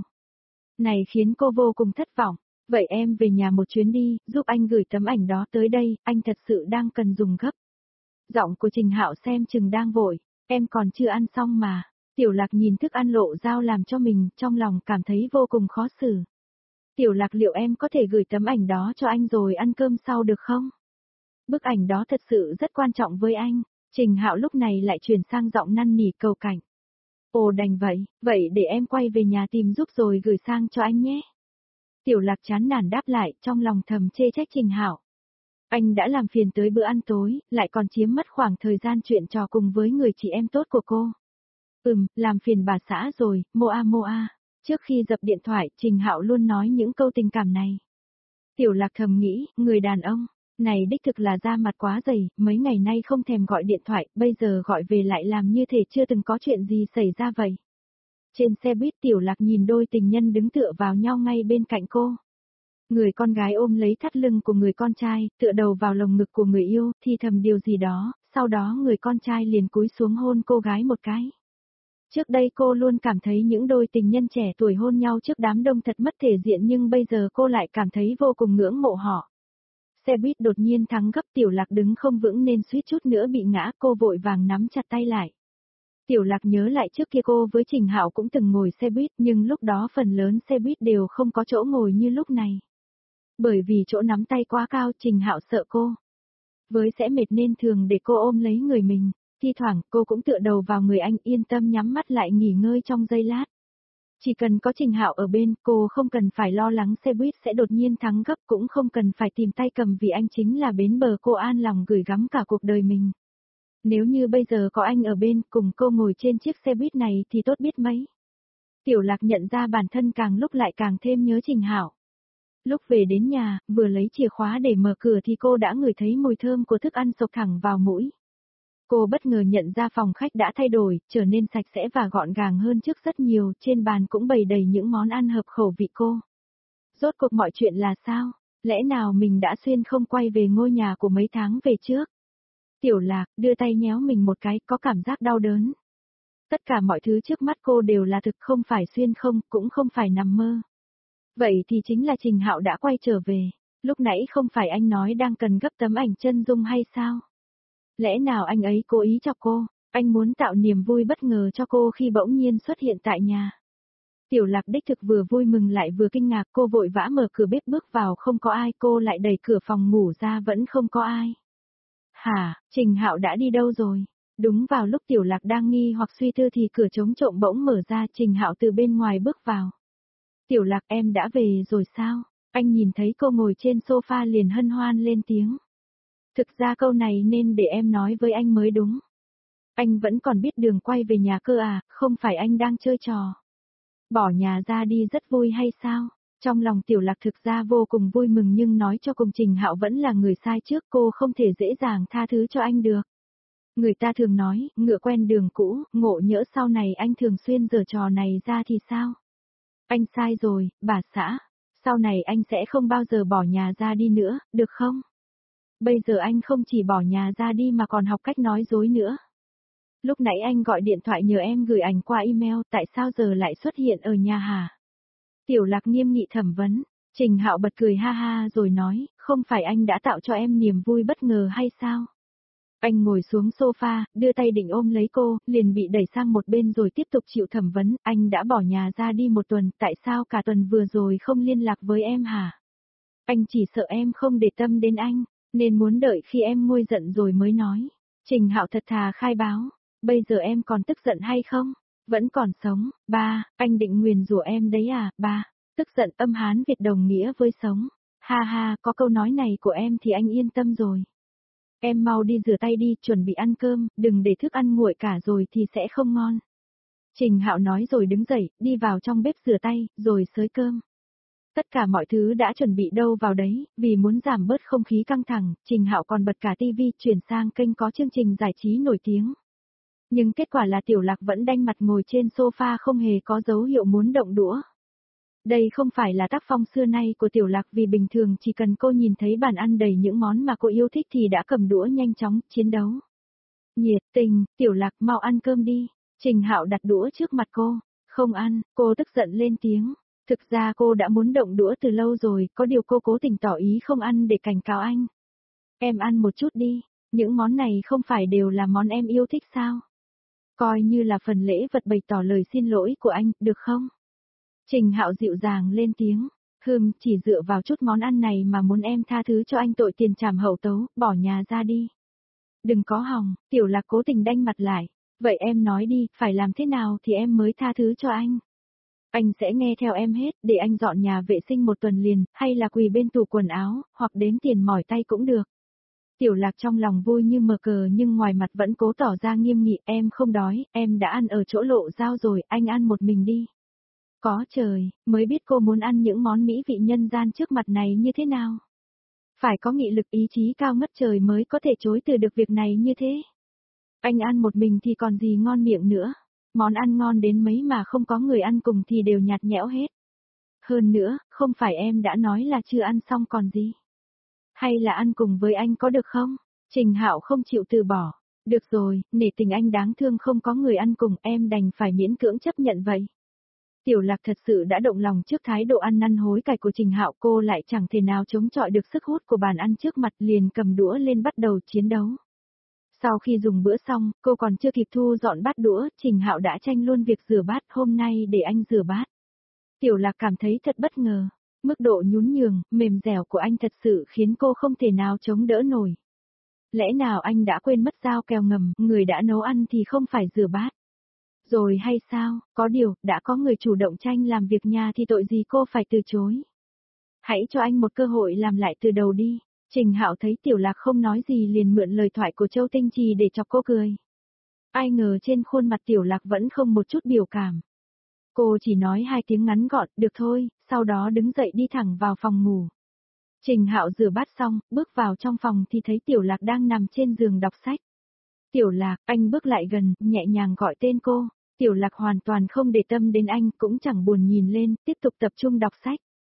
này khiến cô vô cùng thất vọng. Vậy em về nhà một chuyến đi, giúp anh gửi tấm ảnh đó tới đây, anh thật sự đang cần dùng gấp. Giọng của Trình Hạo xem chừng đang vội, em còn chưa ăn xong mà. Tiểu Lạc nhìn thức ăn Lộ Giao làm cho mình, trong lòng cảm thấy vô cùng khó xử. Tiểu Lạc, liệu em có thể gửi tấm ảnh đó cho anh rồi ăn cơm sau được không? Bức ảnh đó thật sự rất quan trọng với anh. Trình Hạo lúc này lại chuyển sang giọng năn nỉ cầu cảnh. Ồ đành vậy để em quay về nhà tìm giúp rồi gửi sang cho anh nhé. Tiểu Lạc chán nản đáp lại, trong lòng thầm chê trách Trình Hạo. Anh đã làm phiền tới bữa ăn tối, lại còn chiếm mất khoảng thời gian chuyện trò cùng với người chị em tốt của cô. Làm phiền bà xã rồi, Moa. Trước khi dập điện thoại, Trình Hạo luôn nói những câu tình cảm này. Tiểu Lạc thầm nghĩ, người đàn ông này đích thực là da mặt quá dày, mấy ngày nay không thèm gọi điện thoại, bây giờ gọi về lại làm như thể chưa từng có chuyện gì xảy ra vậy. Trên xe buýt Tiểu Lạc nhìn đôi tình nhân đứng tựa vào nhau ngay bên cạnh cô. Người con gái ôm lấy thắt lưng của người con trai, tựa đầu vào lồng ngực của người yêu, thì thầm điều gì đó, sau đó người con trai liền cúi xuống hôn cô gái một cái. Trước đây cô luôn cảm thấy những đôi tình nhân trẻ tuổi hôn nhau trước đám đông thật mất thể diện nhưng bây giờ cô lại cảm thấy vô cùng ngưỡng mộ họ. Xe buýt đột nhiên thắng gấp Tiểu Lạc đứng không vững nên suýt chút nữa bị ngã, cô vội vàng nắm chặt tay lại. Tiểu Lạc nhớ lại trước kia cô với Trình Hạo cũng từng ngồi xe buýt nhưng lúc đó phần lớn xe buýt đều không có chỗ ngồi như lúc này. Bởi vì chỗ nắm tay quá cao Trình Hạo sợ cô với sẽ mệt nên thường để cô ôm lấy người mình, thi thoảng cô cũng tựa đầu vào người anh yên tâm nhắm mắt lại nghỉ ngơi trong giây lát. Chỉ cần có Trình Hạo ở bên, cô không cần phải lo lắng xe buýt sẽ đột nhiên thắng gấp, cũng không cần phải tìm tay cầm vì anh chính là bến bờ cô an lòng gửi gắm cả cuộc đời mình. Nếu như bây giờ có anh ở bên cùng cô ngồi trên chiếc xe buýt này thì tốt biết mấy. Tiểu Lạc nhận ra bản thân càng lúc lại càng thêm nhớ Trình Hạo. Lúc về đến nhà, vừa lấy chìa khóa để mở cửa thì cô đã ngửi thấy mùi thơm của thức ăn xộc thẳng vào mũi. Cô bất ngờ nhận ra phòng khách đã thay đổi, trở nên sạch sẽ và gọn gàng hơn trước rất nhiều, trên bàn cũng bày đầy những món ăn hợp khẩu vị cô. Rốt cuộc mọi chuyện là sao? Lẽ nào mình đã xuyên không quay về ngôi nhà của mấy tháng về trước? Tiểu Lạc đưa tay nhéo mình một cái, có cảm giác đau đớn. Tất cả mọi thứ trước mắt cô đều là thực, không phải xuyên không, cũng không phải nằm mơ. Vậy thì chính là Trình Hạo đã quay trở về. Lúc nãy không phải anh nói đang cần gấp tấm ảnh chân dung hay sao? Lẽ nào anh ấy cố ý chọc cô? Anh muốn tạo niềm vui bất ngờ cho cô khi bỗng nhiên xuất hiện tại nhà. Tiểu Lạc đích thực vừa vui mừng lại vừa kinh ngạc, cô vội vã mở cửa bếp bước vào, không có ai, cô lại đẩy cửa phòng ngủ ra vẫn không có ai. Hả, Trình Hạo đã đi đâu rồi? Đúng vào lúc Tiểu Lạc đang nghi hoặc suy tư thì cửa chống trộm bỗng mở ra, Trình Hạo từ bên ngoài bước vào. Tiểu Lạc, em đã về rồi sao? Anh nhìn thấy cô ngồi trên sofa liền hân hoan lên tiếng. Thực ra câu này nên để em nói với anh mới đúng. Anh vẫn còn biết đường quay về nhà cơ à, không phải anh đang chơi trò. Bỏ nhà ra đi rất vui hay sao? Trong lòng Tiểu Lạc thực ra vô cùng vui mừng, nhưng nói cho cùng Trình Hạo vẫn là người sai trước, cô không thể dễ dàng tha thứ cho anh được. Người ta thường nói, ngựa quen đường cũ, ngộ nhỡ sau này anh thường xuyên giở trò này ra thì sao? Anh sai rồi, bà xã. Sau này anh sẽ không bao giờ bỏ nhà ra đi nữa, được không? Bây giờ anh không chỉ bỏ nhà ra đi mà còn học cách nói dối nữa. Lúc nãy anh gọi điện thoại nhờ em gửi ảnh qua email, tại sao giờ lại xuất hiện ở nhà hả? Tiểu Lạc nghiêm nghị thẩm vấn. Trình Hạo bật cười ha ha rồi nói, không phải anh đã tạo cho em niềm vui bất ngờ hay sao? Anh ngồi xuống sofa, đưa tay định ôm lấy cô, liền bị đẩy sang một bên rồi tiếp tục chịu thẩm vấn. Anh đã bỏ nhà ra đi một tuần, tại sao cả tuần vừa rồi không liên lạc với em hả? Anh chỉ sợ em không để tâm đến anh, nên muốn đợi khi em nguôi giận rồi mới nói. Trình Hạo thật thà khai báo, bây giờ em còn tức giận hay không? Vẫn còn sống, ba, anh định nguyền rủa em đấy à, ba. Tức giận âm Hán Việt đồng nghĩa với sống. Ha ha, có câu nói này của em thì anh yên tâm rồi. Em mau đi rửa tay đi, chuẩn bị ăn cơm, đừng để thức ăn nguội cả rồi thì sẽ không ngon. Trình Hạo nói rồi đứng dậy, đi vào trong bếp rửa tay, rồi xới cơm. Tất cả mọi thứ đã chuẩn bị đâu vào đấy, vì muốn giảm bớt không khí căng thẳng, Trình Hạo còn bật cả tivi chuyển sang kênh có chương trình giải trí nổi tiếng. Nhưng kết quả là Tiểu Lạc vẫn đanh mặt ngồi trên sofa không hề có dấu hiệu muốn động đũa. Đây không phải là tác phong xưa nay của Tiểu Lạc, vì bình thường chỉ cần cô nhìn thấy bàn ăn đầy những món mà cô yêu thích thì đã cầm đũa nhanh chóng chiến đấu. Nhiệt tình, Tiểu Lạc mau ăn cơm đi. Trình Hạo đặt đũa trước mặt cô. Không ăn, cô tức giận lên tiếng. Thực ra cô đã muốn động đũa từ lâu rồi, có điều cô cố tình tỏ ý không ăn để cảnh cáo anh. Em ăn một chút đi, những món này không phải đều là món em yêu thích sao? Coi như là phần lễ vật bày tỏ lời xin lỗi của anh, được không? Trình Hạo dịu dàng lên tiếng. Chỉ dựa vào chút món ăn này mà muốn em tha thứ cho anh tội tiền trảm hậu tấu, bỏ nhà ra đi. Đừng có hòng, Tiểu Lạc cố tình đanh mặt lại. Vậy em nói đi, phải làm thế nào thì em mới tha thứ cho anh? Anh sẽ nghe theo em hết, để anh dọn nhà vệ sinh một tuần liền, hay là quỳ bên tủ quần áo, hoặc đếm tiền mỏi tay cũng được. Tiểu Lạc trong lòng vui như mờ cờ nhưng ngoài mặt vẫn cố tỏ ra nghiêm nghị, em không đói, em đã ăn ở chỗ Lộ Giao rồi, anh ăn một mình đi. Có trời, mới biết cô muốn ăn những món mỹ vị nhân gian trước mặt này như thế nào. Phải có nghị lực ý chí cao ngất trời mới có thể chối từ được việc này như thế. Anh ăn một mình thì còn gì ngon miệng nữa. Món ăn ngon đến mấy mà không có người ăn cùng thì đều nhạt nhẽo hết. Hơn nữa, không phải em đã nói là chưa ăn xong còn gì. Hay là ăn cùng với anh có được không? Trình Hạo không chịu từ bỏ. Được rồi, nể tình anh đáng thương không có người ăn cùng, em đành phải miễn cưỡng chấp nhận vậy. Tiểu Lạc thật sự đã động lòng trước thái độ ăn năn hối cải của Trình Hạo, cô lại chẳng thể nào chống chọi được sức hút của bàn ăn trước mặt, liền cầm đũa lên bắt đầu chiến đấu. Sau khi dùng bữa xong, cô còn chưa kịp thu dọn bát đũa, Trình Hạo đã tranh luôn việc rửa bát, hôm nay để anh rửa bát. Tiểu Lạc cảm thấy thật bất ngờ, mức độ nhún nhường, mềm dẻo của anh thật sự khiến cô không thể nào chống đỡ nổi. Lẽ nào anh đã quên mất dao kèo ngầm, người đã nấu ăn thì không phải rửa bát. Rồi hay sao, có điều, đã có người chủ động tranh làm việc nhà thì tội gì cô phải từ chối. Hãy cho anh một cơ hội làm lại từ đầu đi. Trình Hạo thấy Tiểu Lạc không nói gì liền mượn lời thoại của Châu Tinh Trì để chọc cô cười. Ai ngờ trên khuôn mặt Tiểu Lạc vẫn không một chút biểu cảm. Cô chỉ nói 2 tiếng ngắn gọn, được thôi, sau đó đứng dậy đi thẳng vào phòng ngủ. Trình Hạo rửa bát xong, bước vào trong phòng thì thấy Tiểu Lạc đang nằm trên giường đọc sách. Tiểu Lạc, anh bước lại gần, nhẹ nhàng gọi tên cô. Tiểu Lạc hoàn toàn không để tâm đến anh, cũng chẳng buồn nhìn lên, tiếp tục tập trung đọc sách.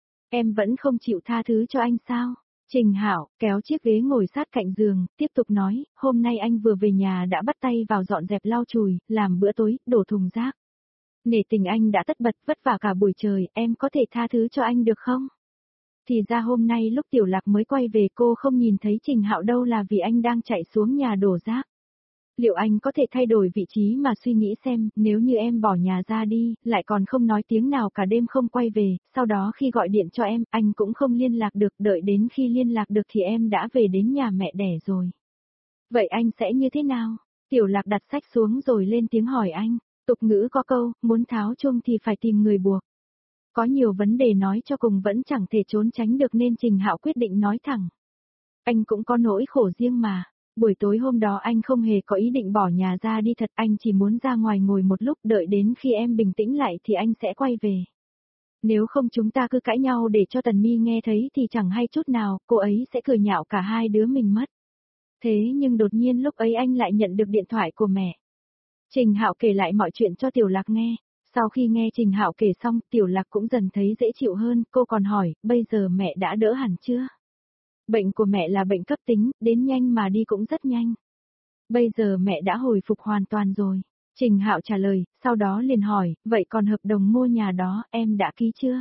Em vẫn không chịu tha thứ cho anh sao? Trình Hạo kéo chiếc ghế ngồi sát cạnh giường, tiếp tục nói, hôm nay anh vừa về nhà đã bắt tay vào dọn dẹp lau chùi, làm bữa tối, đổ thùng rác. Nể tình anh đã tất bật vất vả cả buổi trời, em có thể tha thứ cho anh được không? Thì ra hôm nay lúc Tiểu Lạc mới quay về cô không nhìn thấy Trình Hạo đâu là vì anh đang chạy xuống nhà đổ rác. Liệu anh có thể thay đổi vị trí mà suy nghĩ xem, nếu như em bỏ nhà ra đi, lại còn không nói tiếng nào cả đêm không quay về, sau đó khi gọi điện cho em, anh cũng không liên lạc được, đợi đến khi liên lạc được thì em đã về đến nhà mẹ đẻ rồi. Vậy anh sẽ như thế nào? Tiểu Lạc đặt sách xuống rồi lên tiếng hỏi anh, tục ngữ có câu, muốn tháo chuông thì phải tìm người buộc. Có nhiều vấn đề nói cho cùng vẫn chẳng thể trốn tránh được nên Trình Hạo quyết định nói thẳng. Anh cũng có nỗi khổ riêng mà. Buổi tối hôm đó anh không hề có ý định bỏ nhà ra đi thật, anh chỉ muốn ra ngoài ngồi một lúc, đợi đến khi em bình tĩnh lại thì anh sẽ quay về. Nếu không chúng ta cứ cãi nhau để cho Tần Mi nghe thấy thì chẳng hay chút nào, cô ấy sẽ cười nhạo cả hai đứa mình mất. Thế nhưng đột nhiên lúc ấy anh lại nhận được điện thoại của mẹ. Trình Hạo kể lại mọi chuyện cho Tiểu Lạc nghe. Sau khi nghe Trình Hạo kể xong, Tiểu Lạc cũng dần thấy dễ chịu hơn, cô còn hỏi, bây giờ mẹ đã đỡ hẳn chưa? Bệnh của mẹ là bệnh cấp tính, đến nhanh mà đi cũng rất nhanh. Bây giờ mẹ đã hồi phục hoàn toàn rồi. Trình Hạo trả lời, sau đó liền hỏi, vậy còn hợp đồng mua nhà đó em đã ký chưa?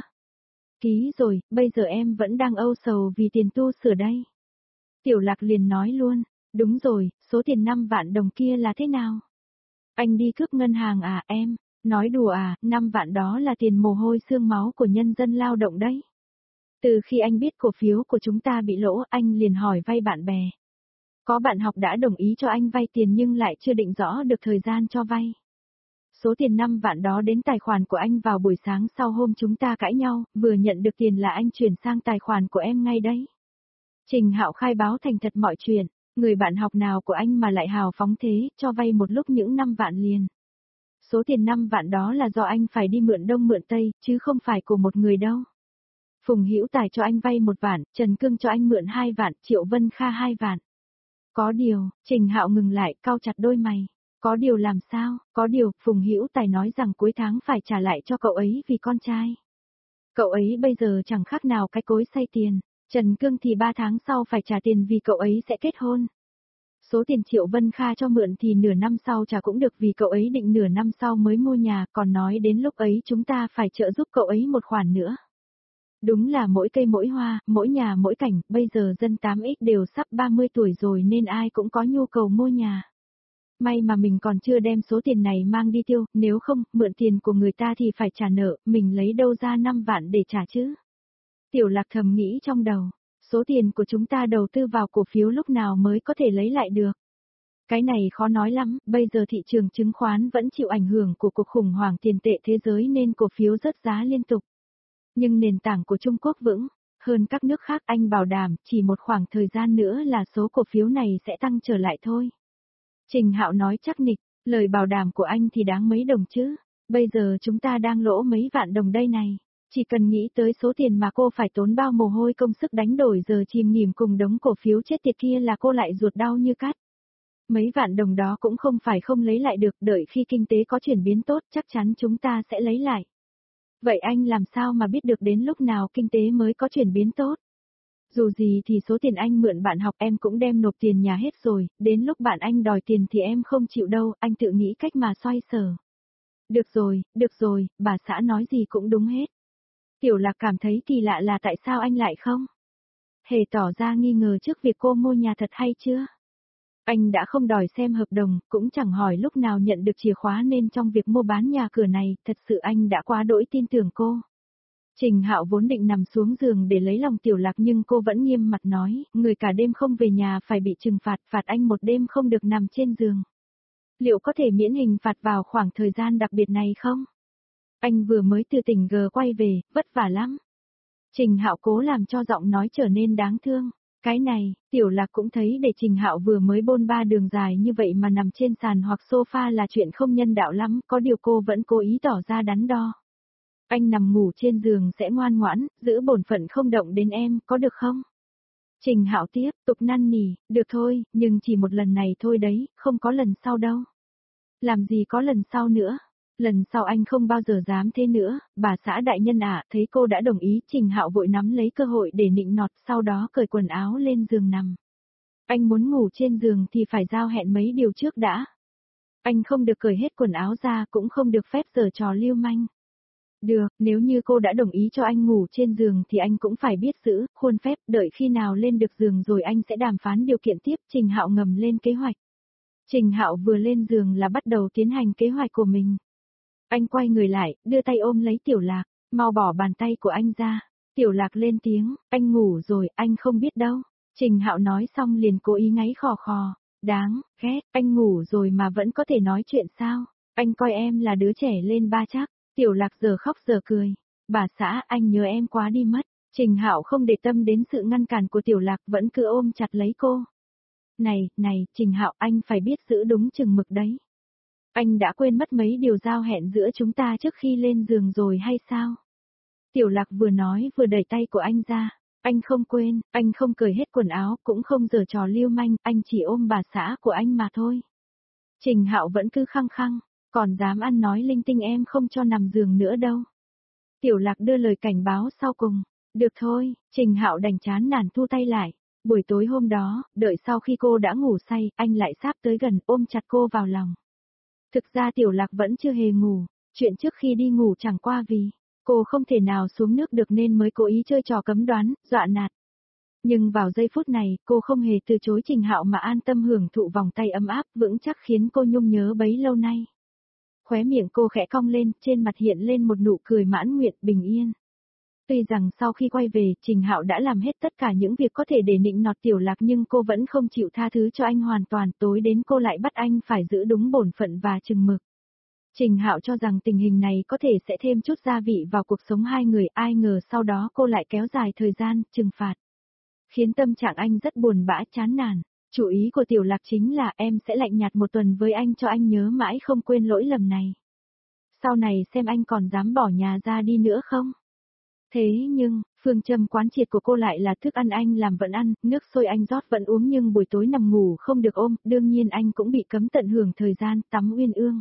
Ký rồi, bây giờ em vẫn đang âu sầu vì tiền tu sửa đây. Tiểu Lạc liền nói luôn, đúng rồi, số tiền 5 vạn đồng kia là thế nào? Anh đi cướp ngân hàng à em? Nói đùa à, 5 vạn đó là tiền mồ hôi xương máu của nhân dân lao động đấy. Từ khi anh biết cổ phiếu của chúng ta bị lỗ, anh liền hỏi vay bạn bè. Có bạn học đã đồng ý cho anh vay tiền nhưng lại chưa định rõ được thời gian cho vay. Số tiền 5 vạn đó đến tài khoản của anh vào buổi sáng sau hôm chúng ta cãi nhau, vừa nhận được tiền là anh chuyển sang tài khoản của em ngay đấy. Trình Hạo khai báo thành thật mọi chuyện, người bạn học nào của anh mà lại hào phóng thế, cho vay một lúc những 5 vạn liền. Số tiền 5 vạn đó là do anh phải đi mượn đông mượn tây, chứ không phải của một người đâu. Phùng Hữu Tài cho anh vay 1 vạn, Trần Cương cho anh mượn 2 vạn, Triệu Vân Kha 2 vạn. Có điều, Trình Hạo ngừng lại, cau chặt đôi mày. Có điều làm sao? Có điều, Phùng Hữu Tài nói rằng cuối tháng phải trả lại cho cậu ấy vì con trai. Cậu ấy bây giờ chẳng khác nào cái cối xay tiền. Trần Cương thì 3 tháng sau phải trả tiền vì cậu ấy sẽ kết hôn. Số tiền Triệu Vân Kha cho mượn thì nửa năm sau trả cũng được vì cậu ấy định nửa năm sau mới mua nhà, còn nói đến lúc ấy chúng ta phải trợ giúp cậu ấy một khoản nữa. Đúng là mỗi cây mỗi hoa, mỗi nhà mỗi cảnh, bây giờ dân 8X đều sắp 30 tuổi rồi nên ai cũng có nhu cầu mua nhà. May mà mình còn chưa đem số tiền này mang đi tiêu, nếu không, mượn tiền của người ta thì phải trả nợ, mình lấy đâu ra 5 vạn để trả chứ. Tiểu Lạc thầm nghĩ trong đầu, số tiền của chúng ta đầu tư vào cổ phiếu lúc nào mới có thể lấy lại được. Cái này khó nói lắm, bây giờ thị trường chứng khoán vẫn chịu ảnh hưởng của cuộc khủng hoảng tiền tệ thế giới nên cổ phiếu rớt giá liên tục. Nhưng nền tảng của Trung Quốc vững hơn các nước khác, anh bảo đảm chỉ một khoảng thời gian nữa là số cổ phiếu này sẽ tăng trở lại thôi. Trình Hạo nói chắc nịch, lời bảo đảm của anh thì đáng mấy đồng chứ, bây giờ chúng ta đang lỗ mấy vạn đồng đây này. Chỉ cần nghĩ tới số tiền mà cô phải tốn bao mồ hôi công sức đánh đổi giờ chìm nghỉm cùng đống cổ phiếu chết tiệt kia là cô lại ruột đau như cắt. Mấy vạn đồng đó cũng không phải không lấy lại được, đợi khi kinh tế có chuyển biến tốt chắc chắn chúng ta sẽ lấy lại. Vậy anh làm sao mà biết được đến lúc nào kinh tế mới có chuyển biến tốt? Dù gì thì số tiền anh mượn bạn học em cũng đem nộp tiền nhà hết rồi, đến lúc bạn anh đòi tiền thì em không chịu đâu, anh tự nghĩ cách mà xoay sở. Được rồi, bà xã nói gì cũng đúng hết. Tiểu Lạc cảm thấy kỳ lạ là tại sao anh lại không? Hề tỏ ra nghi ngờ trước việc cô mua nhà thật hay chưa? Anh đã không đòi xem hợp đồng, cũng chẳng hỏi lúc nào nhận được chìa khóa nên trong việc mua bán nhà cửa này, thật sự anh đã quá đỗi tin tưởng cô. Trình Hạo vốn định nằm xuống giường để lấy lòng Tiểu Lạc nhưng cô vẫn nghiêm mặt nói, người cả đêm không về nhà phải bị trừng phạt, phạt anh một đêm không được nằm trên giường. Liệu có thể miễn hình phạt vào khoảng thời gian đặc biệt này không? Anh vừa mới từ tỉnh G quay về, vất vả lắm. Trình Hạo cố làm cho giọng nói trở nên đáng thương. Cái này, Tiểu Lạc cũng thấy để Trình Hạo vừa mới bôn ba đường dài như vậy mà nằm trên sàn hoặc sofa là chuyện không nhân đạo lắm, có điều cô vẫn cố ý tỏ ra đắn đo. Anh nằm ngủ trên giường sẽ ngoan ngoãn, giữ bổn phận không động đến em, có được không? Trình Hạo tiếp tục năn nỉ, được thôi, nhưng chỉ một lần này thôi đấy, không có lần sau đâu. Làm gì có lần sau nữa? Lần sau anh không bao giờ dám thế nữa, bà xã đại nhân ạ, thấy cô đã đồng ý, Trình Hạo vội nắm lấy cơ hội để nịnh nọt, sau đó cởi quần áo lên giường nằm. Anh muốn ngủ trên giường thì phải giao hẹn mấy điều trước đã. Anh không được cởi hết quần áo ra, cũng không được phép giở trò lưu manh. Được, nếu như cô đã đồng ý cho anh ngủ trên giường thì anh cũng phải biết giữ khuôn phép, đợi khi nào lên được giường rồi anh sẽ đàm phán điều kiện tiếp. Trình Hạo ngầm lên kế hoạch. Trình Hạo vừa lên giường là bắt đầu tiến hành kế hoạch của mình. Anh quay người lại, đưa tay ôm lấy Tiểu Lạc, mau bỏ bàn tay của anh ra. Tiểu Lạc lên tiếng, anh ngủ rồi, anh không biết đâu. Trình Hạo nói xong liền cố ý ngáy khò khò, đáng ghét, anh ngủ rồi mà vẫn có thể nói chuyện sao? Anh coi em là đứa trẻ lên ba chắc. Tiểu Lạc giờ khóc giờ cười. Bà xã, anh nhớ em quá đi mất. Trình Hạo không để tâm đến sự ngăn cản của Tiểu Lạc, vẫn cứ ôm chặt lấy cô. Này, Trình Hạo, anh phải biết giữ đúng chừng mực đấy. Anh đã quên mất mấy điều giao hẹn giữa chúng ta trước khi lên giường rồi hay sao? Tiểu Lạc vừa nói vừa đẩy tay của anh ra. Anh không quên, anh không cởi hết quần áo, cũng không giở trò lưu manh, anh chỉ ôm bà xã của anh mà thôi. Trình Hạo vẫn cứ khăng khăng, còn dám ăn nói linh tinh em không cho nằm giường nữa đâu. Tiểu Lạc đưa lời cảnh báo sau cùng. Được thôi, Trình Hạo đành chán nản thu tay lại. Buổi tối hôm đó, đợi sau khi cô đã ngủ say, anh lại sáp tới gần ôm chặt cô vào lòng. Thực ra Tiểu Lạc vẫn chưa hề ngủ, chuyện trước khi đi ngủ chẳng qua vì cô không thể nào xuống nước được nên mới cố ý chơi trò cấm đoán, dọa nạt. Nhưng vào giây phút này, cô không hề từ chối Trình Hạo mà an tâm hưởng thụ vòng tay ấm áp vững chắc khiến cô nhung nhớ bấy lâu nay. Khóe miệng cô khẽ cong lên, trên mặt hiện lên một nụ cười mãn nguyện bình yên. Tuy rằng sau khi quay về, Trình Hạo đã làm hết tất cả những việc có thể để nịnh nọt Tiểu Lạc nhưng cô vẫn không chịu tha thứ cho anh hoàn toàn, tối đến cô lại bắt anh phải giữ đúng bổn phận và chừng mực. Trình Hạo cho rằng tình hình này có thể sẽ thêm chút gia vị vào cuộc sống hai người, ai ngờ sau đó cô lại kéo dài thời gian, trừng phạt. Khiến tâm trạng anh rất buồn bã chán nản. Chủ ý của Tiểu Lạc chính là em sẽ lạnh nhạt một tuần với anh cho anh nhớ mãi không quên lỗi lầm này. Sau này xem anh còn dám bỏ nhà ra đi nữa không? Thế nhưng, phương châm quán triệt của cô lại là thức ăn anh làm vẫn ăn, nước sôi anh rót vẫn uống nhưng buổi tối nằm ngủ không được ôm, đương nhiên anh cũng bị cấm tận hưởng thời gian tắm uyên ương.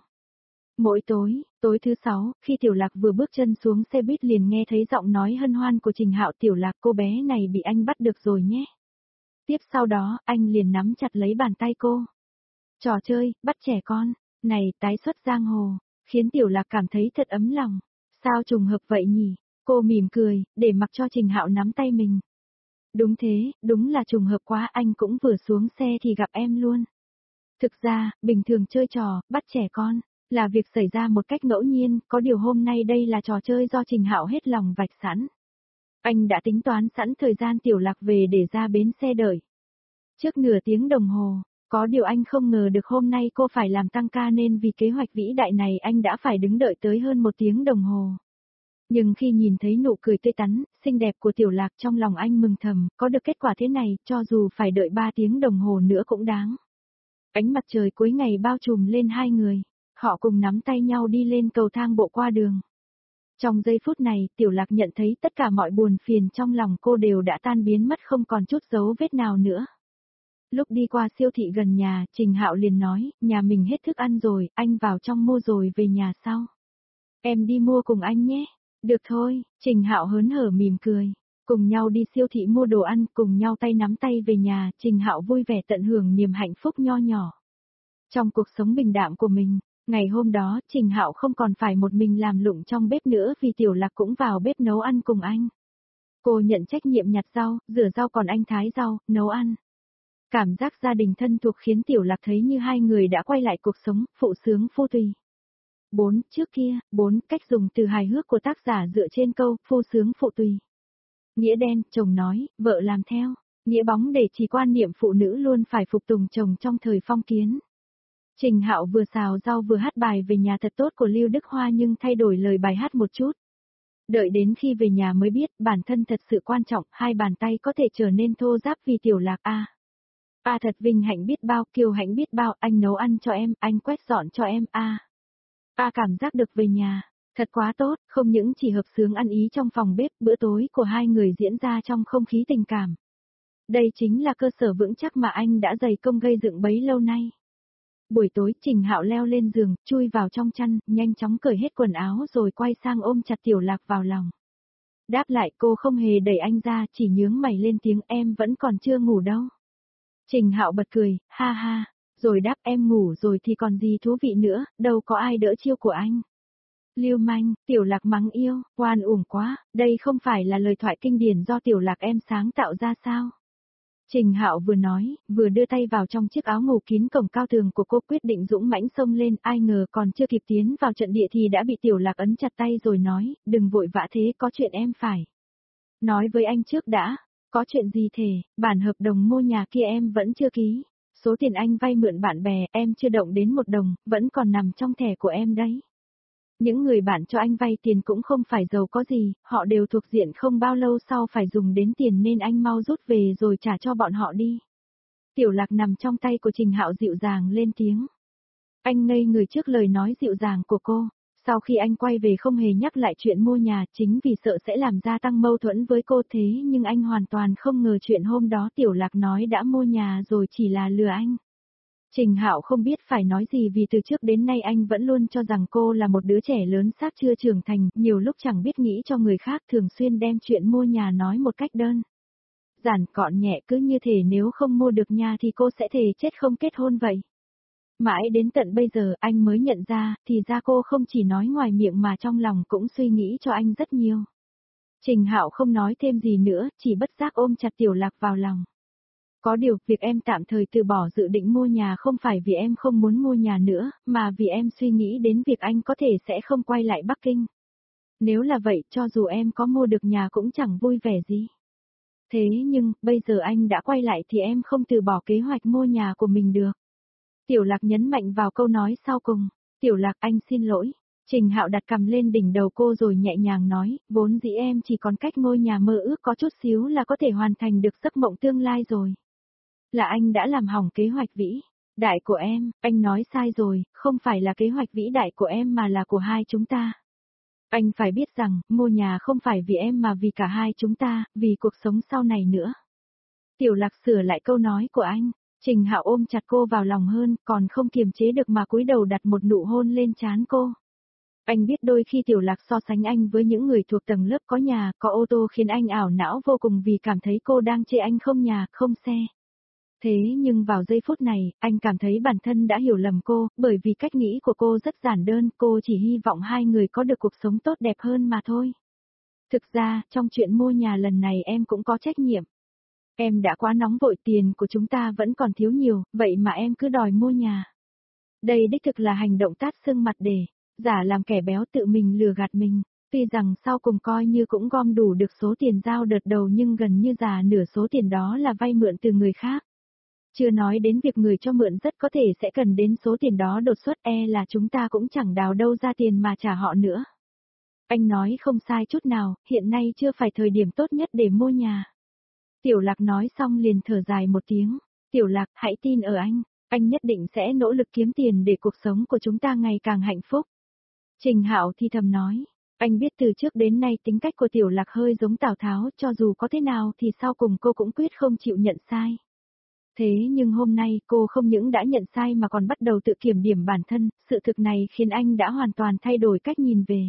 Mỗi tối thứ 6, khi Tiểu Lạc vừa bước chân xuống xe buýt liền nghe thấy giọng nói hân hoan của Trình Hạo. Tiểu Lạc, cô bé này bị anh bắt được rồi nhé. Tiếp sau đó, anh liền nắm chặt lấy bàn tay cô. Trò chơi, bắt trẻ con, này, tái xuất giang hồ, khiến Tiểu Lạc cảm thấy thật ấm lòng. Sao trùng hợp vậy nhỉ? Cô mỉm cười, để mặc cho Trình Hạo nắm tay mình. Đúng thế, đúng là trùng hợp quá, anh cũng vừa xuống xe thì gặp em luôn. Thực ra, bình thường chơi trò, bắt trẻ con, là việc xảy ra một cách ngẫu nhiên, có điều hôm nay đây là trò chơi do Trình Hạo hết lòng vạch sẵn. Anh đã tính toán sẵn thời gian Tiểu Lạc về để ra bến xe đợi. Trước nửa tiếng đồng hồ, có điều anh không ngờ được hôm nay cô phải làm tăng ca nên vì kế hoạch vĩ đại này anh đã phải đứng đợi tới hơn 1 tiếng đồng hồ. Nhưng khi nhìn thấy nụ cười tươi tắn, xinh đẹp của Tiểu Lạc trong lòng anh mừng thầm, có được kết quả thế này, cho dù phải đợi 3 tiếng đồng hồ nữa cũng đáng. Ánh mặt trời cuối ngày bao trùm lên hai người, họ cùng nắm tay nhau đi lên cầu thang bộ qua đường. Trong giây phút này, Tiểu Lạc nhận thấy tất cả mọi buồn phiền trong lòng cô đều đã tan biến mất không còn chút dấu vết nào nữa. Lúc đi qua siêu thị gần nhà, Trình Hạo liền nói, nhà mình hết thức ăn rồi, anh vào trong mua rồi về nhà sau. Em đi mua cùng anh nhé. Được thôi, Trình Hạo hớn hở mỉm cười. Cùng nhau đi siêu thị mua đồ ăn, cùng nhau tay nắm tay về nhà, Trình Hạo vui vẻ tận hưởng niềm hạnh phúc nho nhỏ. Trong cuộc sống bình đạm của mình, ngày hôm đó Trình Hạo không còn phải một mình làm lụng trong bếp nữa vì Tiểu Lạc cũng vào bếp nấu ăn cùng anh. Cô nhận trách nhiệm nhặt rau, rửa rau còn anh thái rau, nấu ăn. Cảm giác gia đình thân thuộc khiến Tiểu Lạc thấy như hai người đã quay lại cuộc sống, phụ sướng phu tùy. Trước kia, cách dùng từ hài hước của tác giả dựa trên câu, phu sướng phụ tùy. Nghĩa đen, chồng nói, vợ làm theo. Nghĩa bóng để chỉ quan niệm phụ nữ luôn phải phục tùng chồng trong thời phong kiến. Trình Hạo vừa xào rau vừa hát bài về nhà thật tốt của Lưu Đức Hoa nhưng thay đổi lời bài hát một chút. Đợi đến khi về nhà mới biết bản thân thật sự quan trọng, hai bàn tay có thể trở nên thô ráp vì Tiểu Lạc a. A thật vinh hạnh biết bao, kiêu hãnh biết bao, anh nấu ăn cho em, anh quét dọn cho em a. A cảm giác được về nhà, thật quá tốt, không những chỉ hợp xướng ăn ý trong phòng bếp, bữa tối của hai người diễn ra trong không khí tình cảm. Đây chính là cơ sở vững chắc mà anh đã dày công gây dựng bấy lâu nay. Buổi tối, Trình Hạo leo lên giường, chui vào trong chăn, nhanh chóng cởi hết quần áo rồi quay sang ôm chặt Tiểu Lạc vào lòng. Đáp lại cô không hề đẩy anh ra, chỉ nhướng mày lên tiếng em vẫn còn chưa ngủ đâu. Trình Hạo bật cười, ha ha, rồi đáp em ngủ rồi thì còn gì thú vị nữa, đâu có ai đỡ chiêu của anh. Lưu manh, Tiểu Lạc mắng yêu, oan uổng quá, đây không phải là lời thoại kinh điển do Tiểu Lạc em sáng tạo ra sao? Trình Hạo vừa nói, vừa đưa tay vào trong chiếc áo ngủ kín cổng cao tường của cô quyết định dũng mãnh xông lên, ai ngờ còn chưa kịp tiến vào trận địa thì đã bị Tiểu Lạc ấn chặt tay rồi nói, đừng vội vã thế, có chuyện em phải nói với anh trước đã. Có chuyện gì thề, bản hợp đồng mua nhà kia em vẫn chưa ký. Số tiền anh vay mượn bạn bè em chưa động đến một đồng, vẫn còn nằm trong thẻ của em đấy. Những người bạn cho anh vay tiền cũng không phải giàu có gì, họ đều thuộc diện không bao lâu sau phải dùng đến tiền nên anh mau rút về rồi trả cho bọn họ đi. Tiểu Lạc nằm trong tay của Trình Hạo dịu dàng lên tiếng. Anh ngây người trước lời nói dịu dàng của cô. Sau khi anh quay về không hề nhắc lại chuyện mua nhà chính vì sợ sẽ làm gia tăng mâu thuẫn với cô thế nhưng anh hoàn toàn không ngờ chuyện hôm đó Tiểu Lạc nói đã mua nhà rồi chỉ là lừa anh. Trình Hạo không biết phải nói gì vì từ trước đến nay anh vẫn luôn cho rằng cô là một đứa trẻ lớn xác chưa trưởng thành, nhiều lúc chẳng biết nghĩ cho người khác thường xuyên đem chuyện mua nhà nói một cách đơn giản gọn nhẹ cứ như thể nếu không mua được nhà thì cô sẽ thề chết không kết hôn vậy. Mãi đến tận bây giờ anh mới nhận ra, thì ra cô không chỉ nói ngoài miệng mà trong lòng cũng suy nghĩ cho anh rất nhiều. Trình Hạo không nói thêm gì nữa, chỉ bất giác ôm chặt Tiểu Lạc vào lòng. Có điều, việc em tạm thời từ bỏ dự định mua nhà không phải vì em không muốn mua nhà nữa, mà vì em suy nghĩ đến việc anh có thể sẽ không quay lại Bắc Kinh. Nếu là vậy, cho dù em có mua được nhà cũng chẳng vui vẻ gì. Thế nhưng, bây giờ anh đã quay lại thì em không từ bỏ kế hoạch mua nhà của mình được. Tiểu Lạc nhấn mạnh vào câu nói sau cùng. Tiểu Lạc anh xin lỗi. Trình Hạo đặt cầm lên đỉnh đầu cô rồi nhẹ nhàng nói, vốn dĩ em chỉ còn cách ngôi nhà mơ ước có chút xíu là có thể hoàn thành được giấc mộng tương lai rồi. Là anh đã làm hỏng kế hoạch vĩ đại của em, anh nói sai rồi, không phải là kế hoạch vĩ đại của em mà là của hai chúng ta. Anh phải biết rằng, mua nhà không phải vì em mà vì cả hai chúng ta, vì cuộc sống sau này nữa. Tiểu Lạc sửa lại câu nói của anh. Trình Hạo ôm chặt cô vào lòng hơn, còn không kiềm chế được mà cúi đầu đặt một nụ hôn lên trán cô. Anh biết đôi khi Tiểu Lạc so sánh anh với những người thuộc tầng lớp có nhà, có ô tô khiến anh ảo não vô cùng vì cảm thấy cô đang chê anh không nhà, không xe. Thế nhưng vào giây phút này, anh cảm thấy bản thân đã hiểu lầm cô, bởi vì cách nghĩ của cô rất giản đơn, cô chỉ hy vọng hai người có được cuộc sống tốt đẹp hơn mà thôi. Thực ra, trong chuyện mua nhà lần này em cũng có trách nhiệm. Em đã quá nóng vội, tiền của chúng ta vẫn còn thiếu nhiều, vậy mà em cứ đòi mua nhà. Đây đích thực là hành động tát sưng mặt để giả làm kẻ béo tự mình lừa gạt mình. Tuy rằng sau cùng coi như cũng gom đủ được số tiền giao đợt đầu nhưng gần như già nửa số tiền đó là vay mượn từ người khác. Chưa nói đến việc người cho mượn rất có thể sẽ cần đến số tiền đó đột xuất, là chúng ta cũng chẳng đào đâu ra tiền mà trả họ nữa. Anh nói không sai chút nào, hiện nay chưa phải thời điểm tốt nhất để mua nhà. Tiểu Lạc nói xong liền thở dài một tiếng. Tiểu Lạc, hãy tin ở anh nhất định sẽ nỗ lực kiếm tiền để cuộc sống của chúng ta ngày càng hạnh phúc. Trình Hạo thì thầm nói, anh biết từ trước đến nay tính cách của Tiểu Lạc hơi giống Tào Tháo, cho dù có thế nào thì sau cùng cô cũng quyết không chịu nhận sai. Thế nhưng hôm nay cô không những đã nhận sai mà còn bắt đầu tự kiểm điểm bản thân, sự thực này khiến anh đã hoàn toàn thay đổi cách nhìn về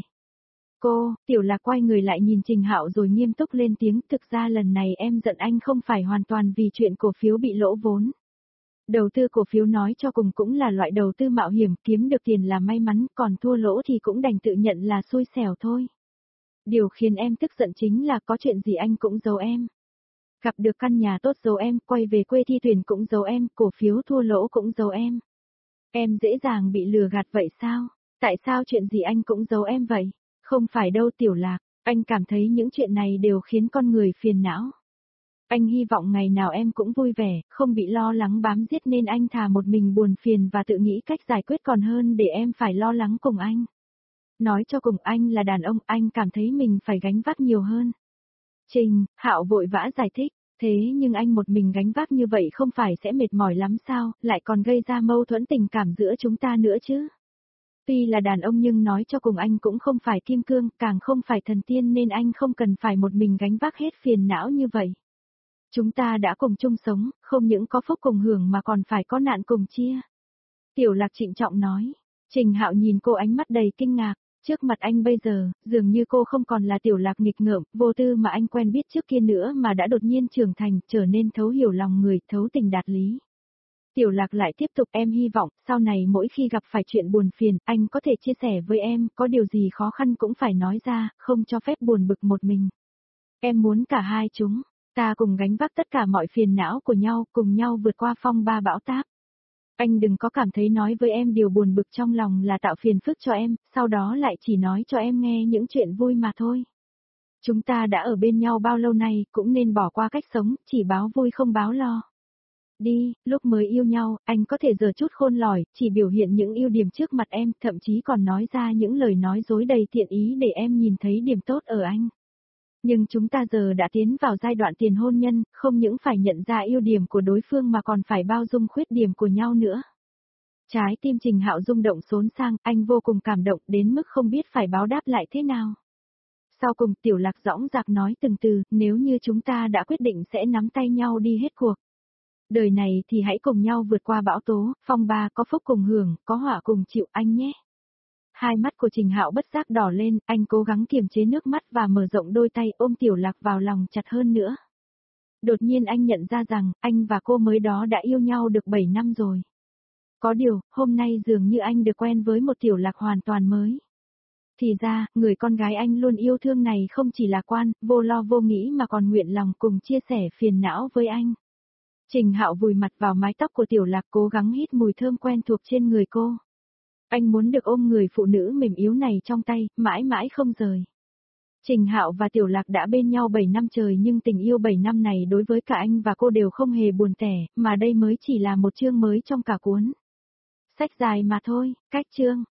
cô. Tiểu Lạc quay người lại nhìn Trình Hạo rồi nghiêm túc lên tiếng, thực ra lần này em giận anh không phải hoàn toàn vì chuyện cổ phiếu bị lỗ vốn. Đầu tư cổ phiếu nói cho cùng cũng là loại đầu tư mạo hiểm, kiếm được tiền là may mắn, còn thua lỗ thì cũng đành tự nhận là xui xẻo thôi. Điều khiến em tức giận chính là có chuyện gì anh cũng giấu em. Gặp được căn nhà tốt giấu em, quay về quê thi tuyển cũng giấu em, cổ phiếu thua lỗ cũng giấu em. Em dễ dàng bị lừa gạt vậy sao? Tại sao chuyện gì anh cũng giấu em vậy? Không phải đâu Tiểu Lạc, anh cảm thấy những chuyện này đều khiến con người phiền não. Anh hy vọng ngày nào em cũng vui vẻ, không bị lo lắng bám giết nên anh thà một mình buồn phiền và tự nghĩ cách giải quyết còn hơn để em phải lo lắng cùng anh. Nói cho cùng anh là đàn ông, anh cảm thấy mình phải gánh vác nhiều hơn. Trình, Hạo vội vã giải thích, thế nhưng anh một mình gánh vác như vậy không phải sẽ mệt mỏi lắm sao, lại còn gây ra mâu thuẫn tình cảm giữa chúng ta nữa chứ. Tuy là đàn ông nhưng nói cho cùng anh cũng không phải kim cương, càng không phải thần tiên nên anh không cần phải một mình gánh vác hết phiền não như vậy. Chúng ta đã cùng chung sống, không những có phúc cùng hưởng mà còn phải có nạn cùng chia. Tiểu Lạc trịnh trọng nói. Trình Hạo nhìn cô ánh mắt đầy kinh ngạc. Trước mặt anh bây giờ, dường như cô không còn là Tiểu Lạc nghịch ngợm, vô tư mà anh quen biết trước kia nữa mà đã đột nhiên trưởng thành, trở nên thấu hiểu lòng người, thấu tình đạt lý. Tiểu Lạc lại tiếp tục, em hy vọng, sau này mỗi khi gặp phải chuyện buồn phiền, anh có thể chia sẻ với em, có điều gì khó khăn cũng phải nói ra, không cho phép buồn bực một mình. Em muốn cả hai chúng, ta cùng gánh vác tất cả mọi phiền não của nhau, cùng nhau vượt qua phong ba bão táp. Anh đừng có cảm thấy nói với em điều buồn bực trong lòng là tạo phiền phức cho em, sau đó lại chỉ nói cho em nghe những chuyện vui mà thôi. Chúng ta đã ở bên nhau bao lâu nay, cũng nên bỏ qua cách sống, chỉ báo vui không báo lo. Đi, lúc mới yêu nhau, anh có thể giở chút khôn lỏi, chỉ biểu hiện những ưu điểm trước mặt em, thậm chí còn nói ra những lời nói dối đầy thiện ý để em nhìn thấy điểm tốt ở anh. Nhưng chúng ta giờ đã tiến vào giai đoạn tiền hôn nhân, không những phải nhận ra ưu điểm của đối phương mà còn phải bao dung khuyết điểm của nhau nữa. Trái tim Trình Hạo rung động xốn sang, anh vô cùng cảm động đến mức không biết phải báo đáp lại thế nào. Sau cùng Tiểu Lạc dõng dạc nói từng từ, nếu như chúng ta đã quyết định sẽ nắm tay nhau đi hết cuộc. Đời này thì hãy cùng nhau vượt qua bão tố, phong ba, có phúc cùng hưởng, có họa cùng chịu anh nhé. Hai mắt của Trình Hạo bất giác đỏ lên, anh cố gắng kiềm chế nước mắt và mở rộng đôi tay ôm Tiểu Lạc vào lòng chặt hơn nữa. Đột nhiên anh nhận ra rằng, anh và cô mới đó đã yêu nhau được 7 năm rồi. Có điều, hôm nay dường như anh được quen với một Tiểu Lạc hoàn toàn mới. Thì ra, người con gái anh luôn yêu thương này không chỉ lạc quan, vô lo vô nghĩ mà còn nguyện lòng cùng chia sẻ phiền não với anh. Trình Hạo vùi mặt vào mái tóc của Tiểu Lạc cố gắng hít mùi thơm quen thuộc trên người cô. Anh muốn được ôm người phụ nữ mềm yếu này trong tay, mãi mãi không rời. Trình Hạo và Tiểu Lạc đã bên nhau 7 năm trời nhưng tình yêu 7 năm này đối với cả anh và cô đều không hề buồn tẻ, mà đây mới chỉ là một chương mới trong cả cuốn. Sách dài mà thôi, cách chương.